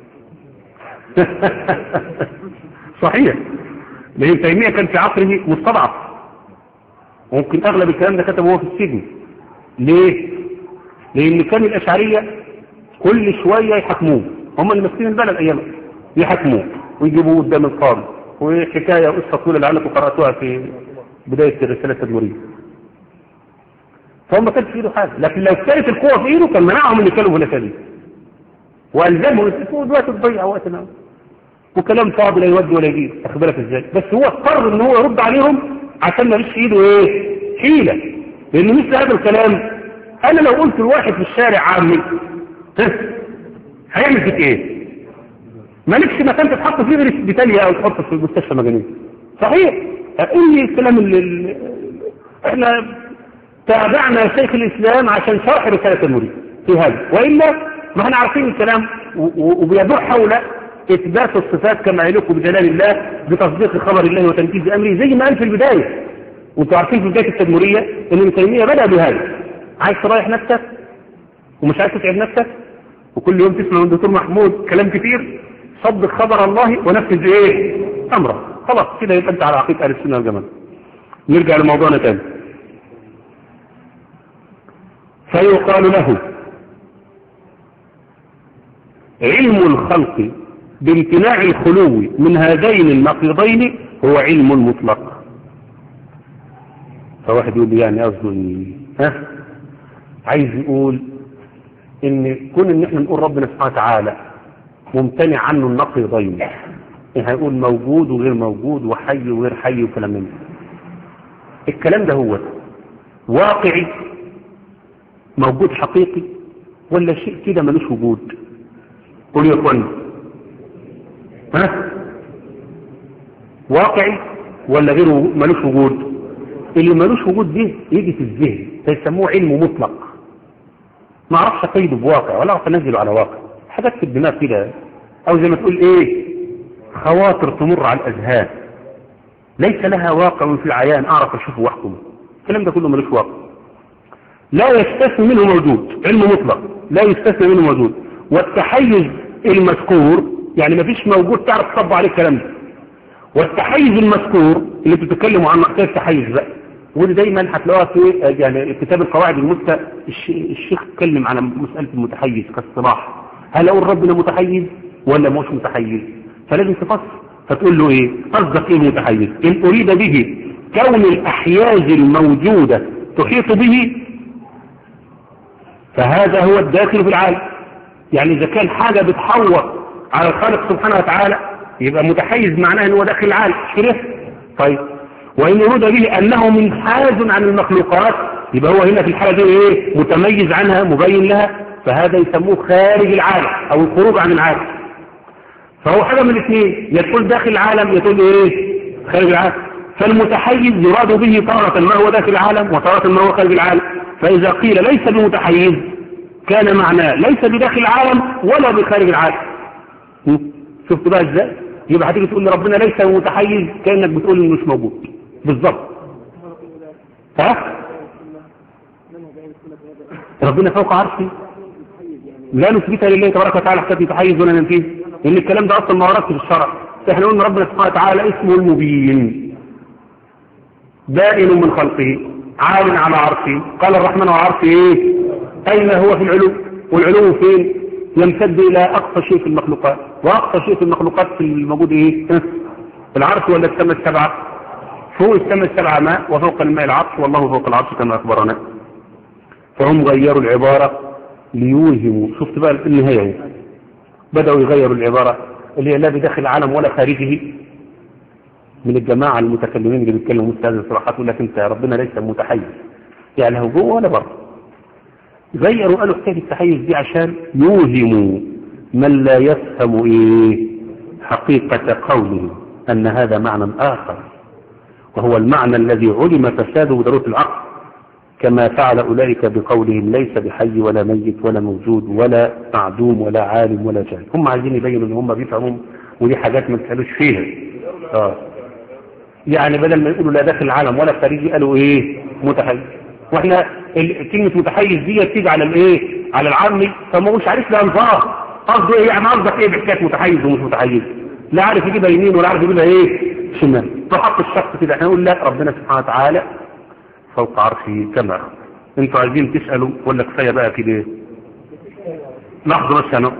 صحيح، لأن ابن تيمية كان في عصره مستضعف، ممكن أغلب الكلام ده كتبه هو في السجن. ليه؟ لأن كان الأشعرية كل شوية يحكموه، هم اللي ماسكين البلد أيامها، يحكموه ويجيبوه قدام القاضي، وحكاية وقصة طويلة لعلكم قرأتوها في بداية الرسالة التدمرية. فهم ما كانش في ايده حاجة، لكن لو كانت القوة في ايده كان منعهم اللي كانوا هنا كذي والزمهم يسكتوا دلوقتي تضيع وقتنا وكلام فاضي لا يودي ولا يجيب. اخبرك ازاي؟ بس هو اضطر ان هو يرد عليهم عشان ما ليش في ايده ايه؟ حيلة. لان مثل هذا الكلام انا لو قلت لواحد في الشارع عامي هيعمل فيك ايه؟ مالكش مكان تتحط فيه غير بتالية او تحط في المستشفى مجانين. صحيح. ايه الكلام اللي, اللي احنا تابعنا شيخ الاسلام عشان شرح رسالة المريد في هذا، وإلا ما احنا عارفين الكلام وبيدور حول اثبات الصفات كما يليق بجلال الله بتصديق خبر الله وتنفيذ امره، زي ما قال في البداية. وانتوا عارفين في بداية التدمرية ان ابن تيمية بدأ بهذا. عايز تريح نفسك ومش عايز تتعب نفسك وكل يوم تسمع من الدكتور محمود كلام كتير، صدق خبر الله ونفذ ايه امره، خلاص كده يبقى انت على عقيدة اهل السنة والجماعة. نرجع لموضوعنا تاني. فيقال له علم الخلق بامتناع الخلو من هذين النقيضين هو علم مطلق. فواحد يقول لي يعني قصده ايه؟ ها عايز يقول ان كون ان احنا نقول ربنا سبحانه وتعالى ممتنع عنه النقل يضيع، يعني هيقول موجود وغير موجود وحي وغير حي وكلام من ده. الكلام ده هو واقعي موجود حقيقي ولا شيء كده ملوش وجود؟ قول يا اخوان، ها واقعي ولا غير ملوش وجود؟ اللي ملوش وجود ده يجي في الذهن فيسموه علم مطلق، ما اعرفش اقيده بواقع ولا اعرف انزله على واقع، حاجات في الدماغ كده، او زي ما تقول ايه خواطر تمر على الاذهان ليس لها واقع في العيان اعرف اشوفه واحكمه. الكلام ده كله ملوش واقع، لا يستثنى منه موجود، علم مطلق لا يستثنى منه موجود. والتحيز المذكور يعني ما فيش موجود تعرف تطبق عليه الكلام ده، والتحيز المذكور اللي بتتكلموا عنه محتاج تحيز بقى، ودي دايما هتلاقوها في يعني كتاب القواعد المثلى. الشيخ اتكلم على مساله المتحيز كاصطلاح، هل اقول ربنا متحيز ولا مش متحيز؟ فلازم تفسر، فتقول له ايه قصدك ايه متحيز؟ ان اريد به كون الاحياز الموجوده تحيط به فهذا هو الداخل في العالم. يعني اذا كان حاجه بتحوط على الخالق سبحانه وتعالى يبقى متحيز معناه ان هو داخل العالم، كده؟ طيب وان اريد به انه منحاز عن المخلوقات يبقى هو هنا في الحاله دي ايه متميز عنها مبين لها، فهذا يسموه خارج العالم او الخروج عن العالم. فهو حاجه من الاثنين، يا تقول داخل العالم يا تقول ايه خارج العالم. فالمتحيز يراد به تارة ما هو داخل العالم وتارة ما هو خارج العالم. فاذا قيل ليس بمتحيز كان معناه ليس بداخل العالم ولا بخارج العالم. شفت بقى ازاي؟ يبقى هتيجي تقول لي ربنا ليس متحيز كانك بتقول انه مش موجود بالظبط. ها ربنا فوق عرشه لا نثبتها لله تبارك وتعالى حتى يتحيز ولا ننفيه، لان الكلام ده اصلا ما وردش في الشرع. احنا قلنا ربنا سبحانه وتعالى اسمه المبين بائن من خلقه عال على عرشه. قال الرحمن على عرشه ايه؟ اين هو في العلو؟ والعلو فين؟ يمتد الى اقصى شيء في المخلوقات، واقصى شيء في المخلوقات في الموجود ايه؟ العرش ولا السماء السبعه؟ فوق السماء السبعه ماء وفوق الماء العرش والله فوق العرش كما اخبرنا. فهم غيروا العباره ليوهموا، شفت بقى النهايه بداوا يغيروا العباره اللي هي لا بداخل العالم ولا خارجه. من الجماعه المتكلمين اللي بيتكلموا مثل هذه الصراحات يقول لك انت ربنا ليس متحيز، يعني هو جوه ولا بره. غيروا قالوا حكايه التحيز دي عشان يوهموا من لا يفهم ايه حقيقه قوله ان هذا معنى اخر، وهو المعنى الذي علم فساده بضروره العقل، كما فعل اولئك بقولهم ليس بحي ولا ميت ولا موجود ولا معدوم ولا عالم ولا جاهل. هم عايزين يبينوا ان هم بيفهموا ودي حاجات ما تسالوش فيها. اه يعني بدل ما يقولوا لا داخل العالم ولا خارجي قالوا ايه متحيز. واحنا كلمه متحيز دي تيجي على الايه على العامي فما هوش عارف لها نظام قصده ايه، يعني قصدك ايه بحكايه متحيز ومش متحيز، لا عارف يجيبها يمين ولا عارف يجيبها ايه شمال. فحط الشخص كده احنا نقول لا ربنا سبحانه وتعالى فوق عرشه كما انتوا عايزين تسالوا ولا كفايه بقى كده؟ لحظه بس انا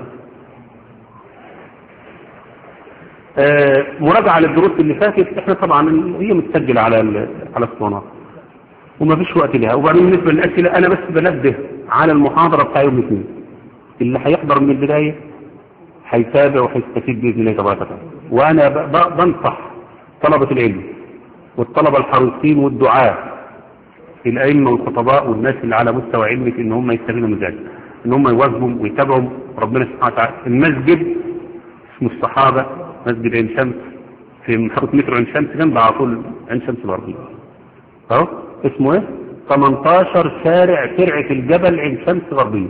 آه مراجعه للدروس اللي فاتت. احنا طبعا هي متسجله على على الصناعه وما فيش وقت لها. وبعدين بالنسبه للاسئله انا بس بنبه على المحاضره بتاع يوم الاثنين، اللي هيحضر من البدايه هيتابع وهيستفيد باذن الله تبارك وتعالى. وانا بنصح طلبه العلم والطلبه الحريصين والدعاه الائمه والخطباء والناس اللي على مستوى علمي ان هم يستفيدوا من ذلك، ان هم يواظبوا ويتابعوا ربنا سبحانه وتعالى. المسجد اسمه الصحابه، مسجد عين شمس في محطه مترو عين شمس جنب على طول عين شمس الغربيه اهو. اسمه ايه؟ ثمانية عشر شارع ترعه الجبل عين شمس غربيه.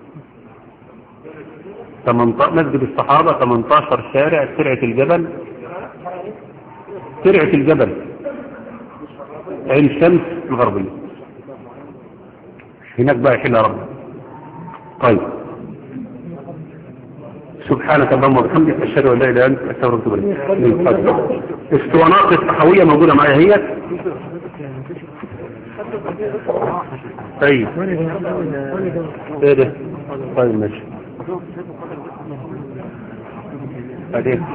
مسجد الصحابه ثمانية عشر شارع ترعه الجبل ترعه الجبل عين شمس الغربيه. هناك بقى يحل رب. طيب سبحانك اللهم وبحمدك اشهد ان لا اله الا انت استغفرك واتوب اليك. اسطوانات الصحويه موجوده معايا هي. طيب ايه ده؟ طيب ماشي. بعدين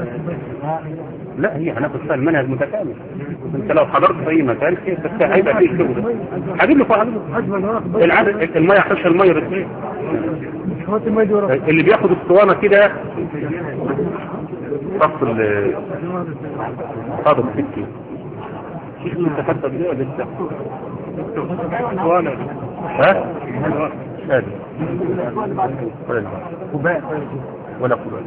لا هي هناخد فيها المنهج متكامل. انت لو حضرت في اي مكان بس هيبقى فيه شغل. هجيب لك العدد الميه يخش الميه رسمي اللي بياخد اسطوانه كده فصل صادق سكي شيخ انت حتى بدي ولا لسه اسطوانه ها هذا ولا قبال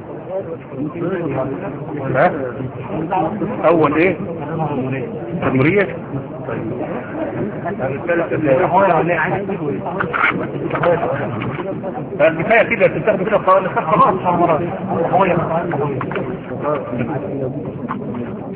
ها اول ايه تمرية الكفاية كده تستخدم كده خلاص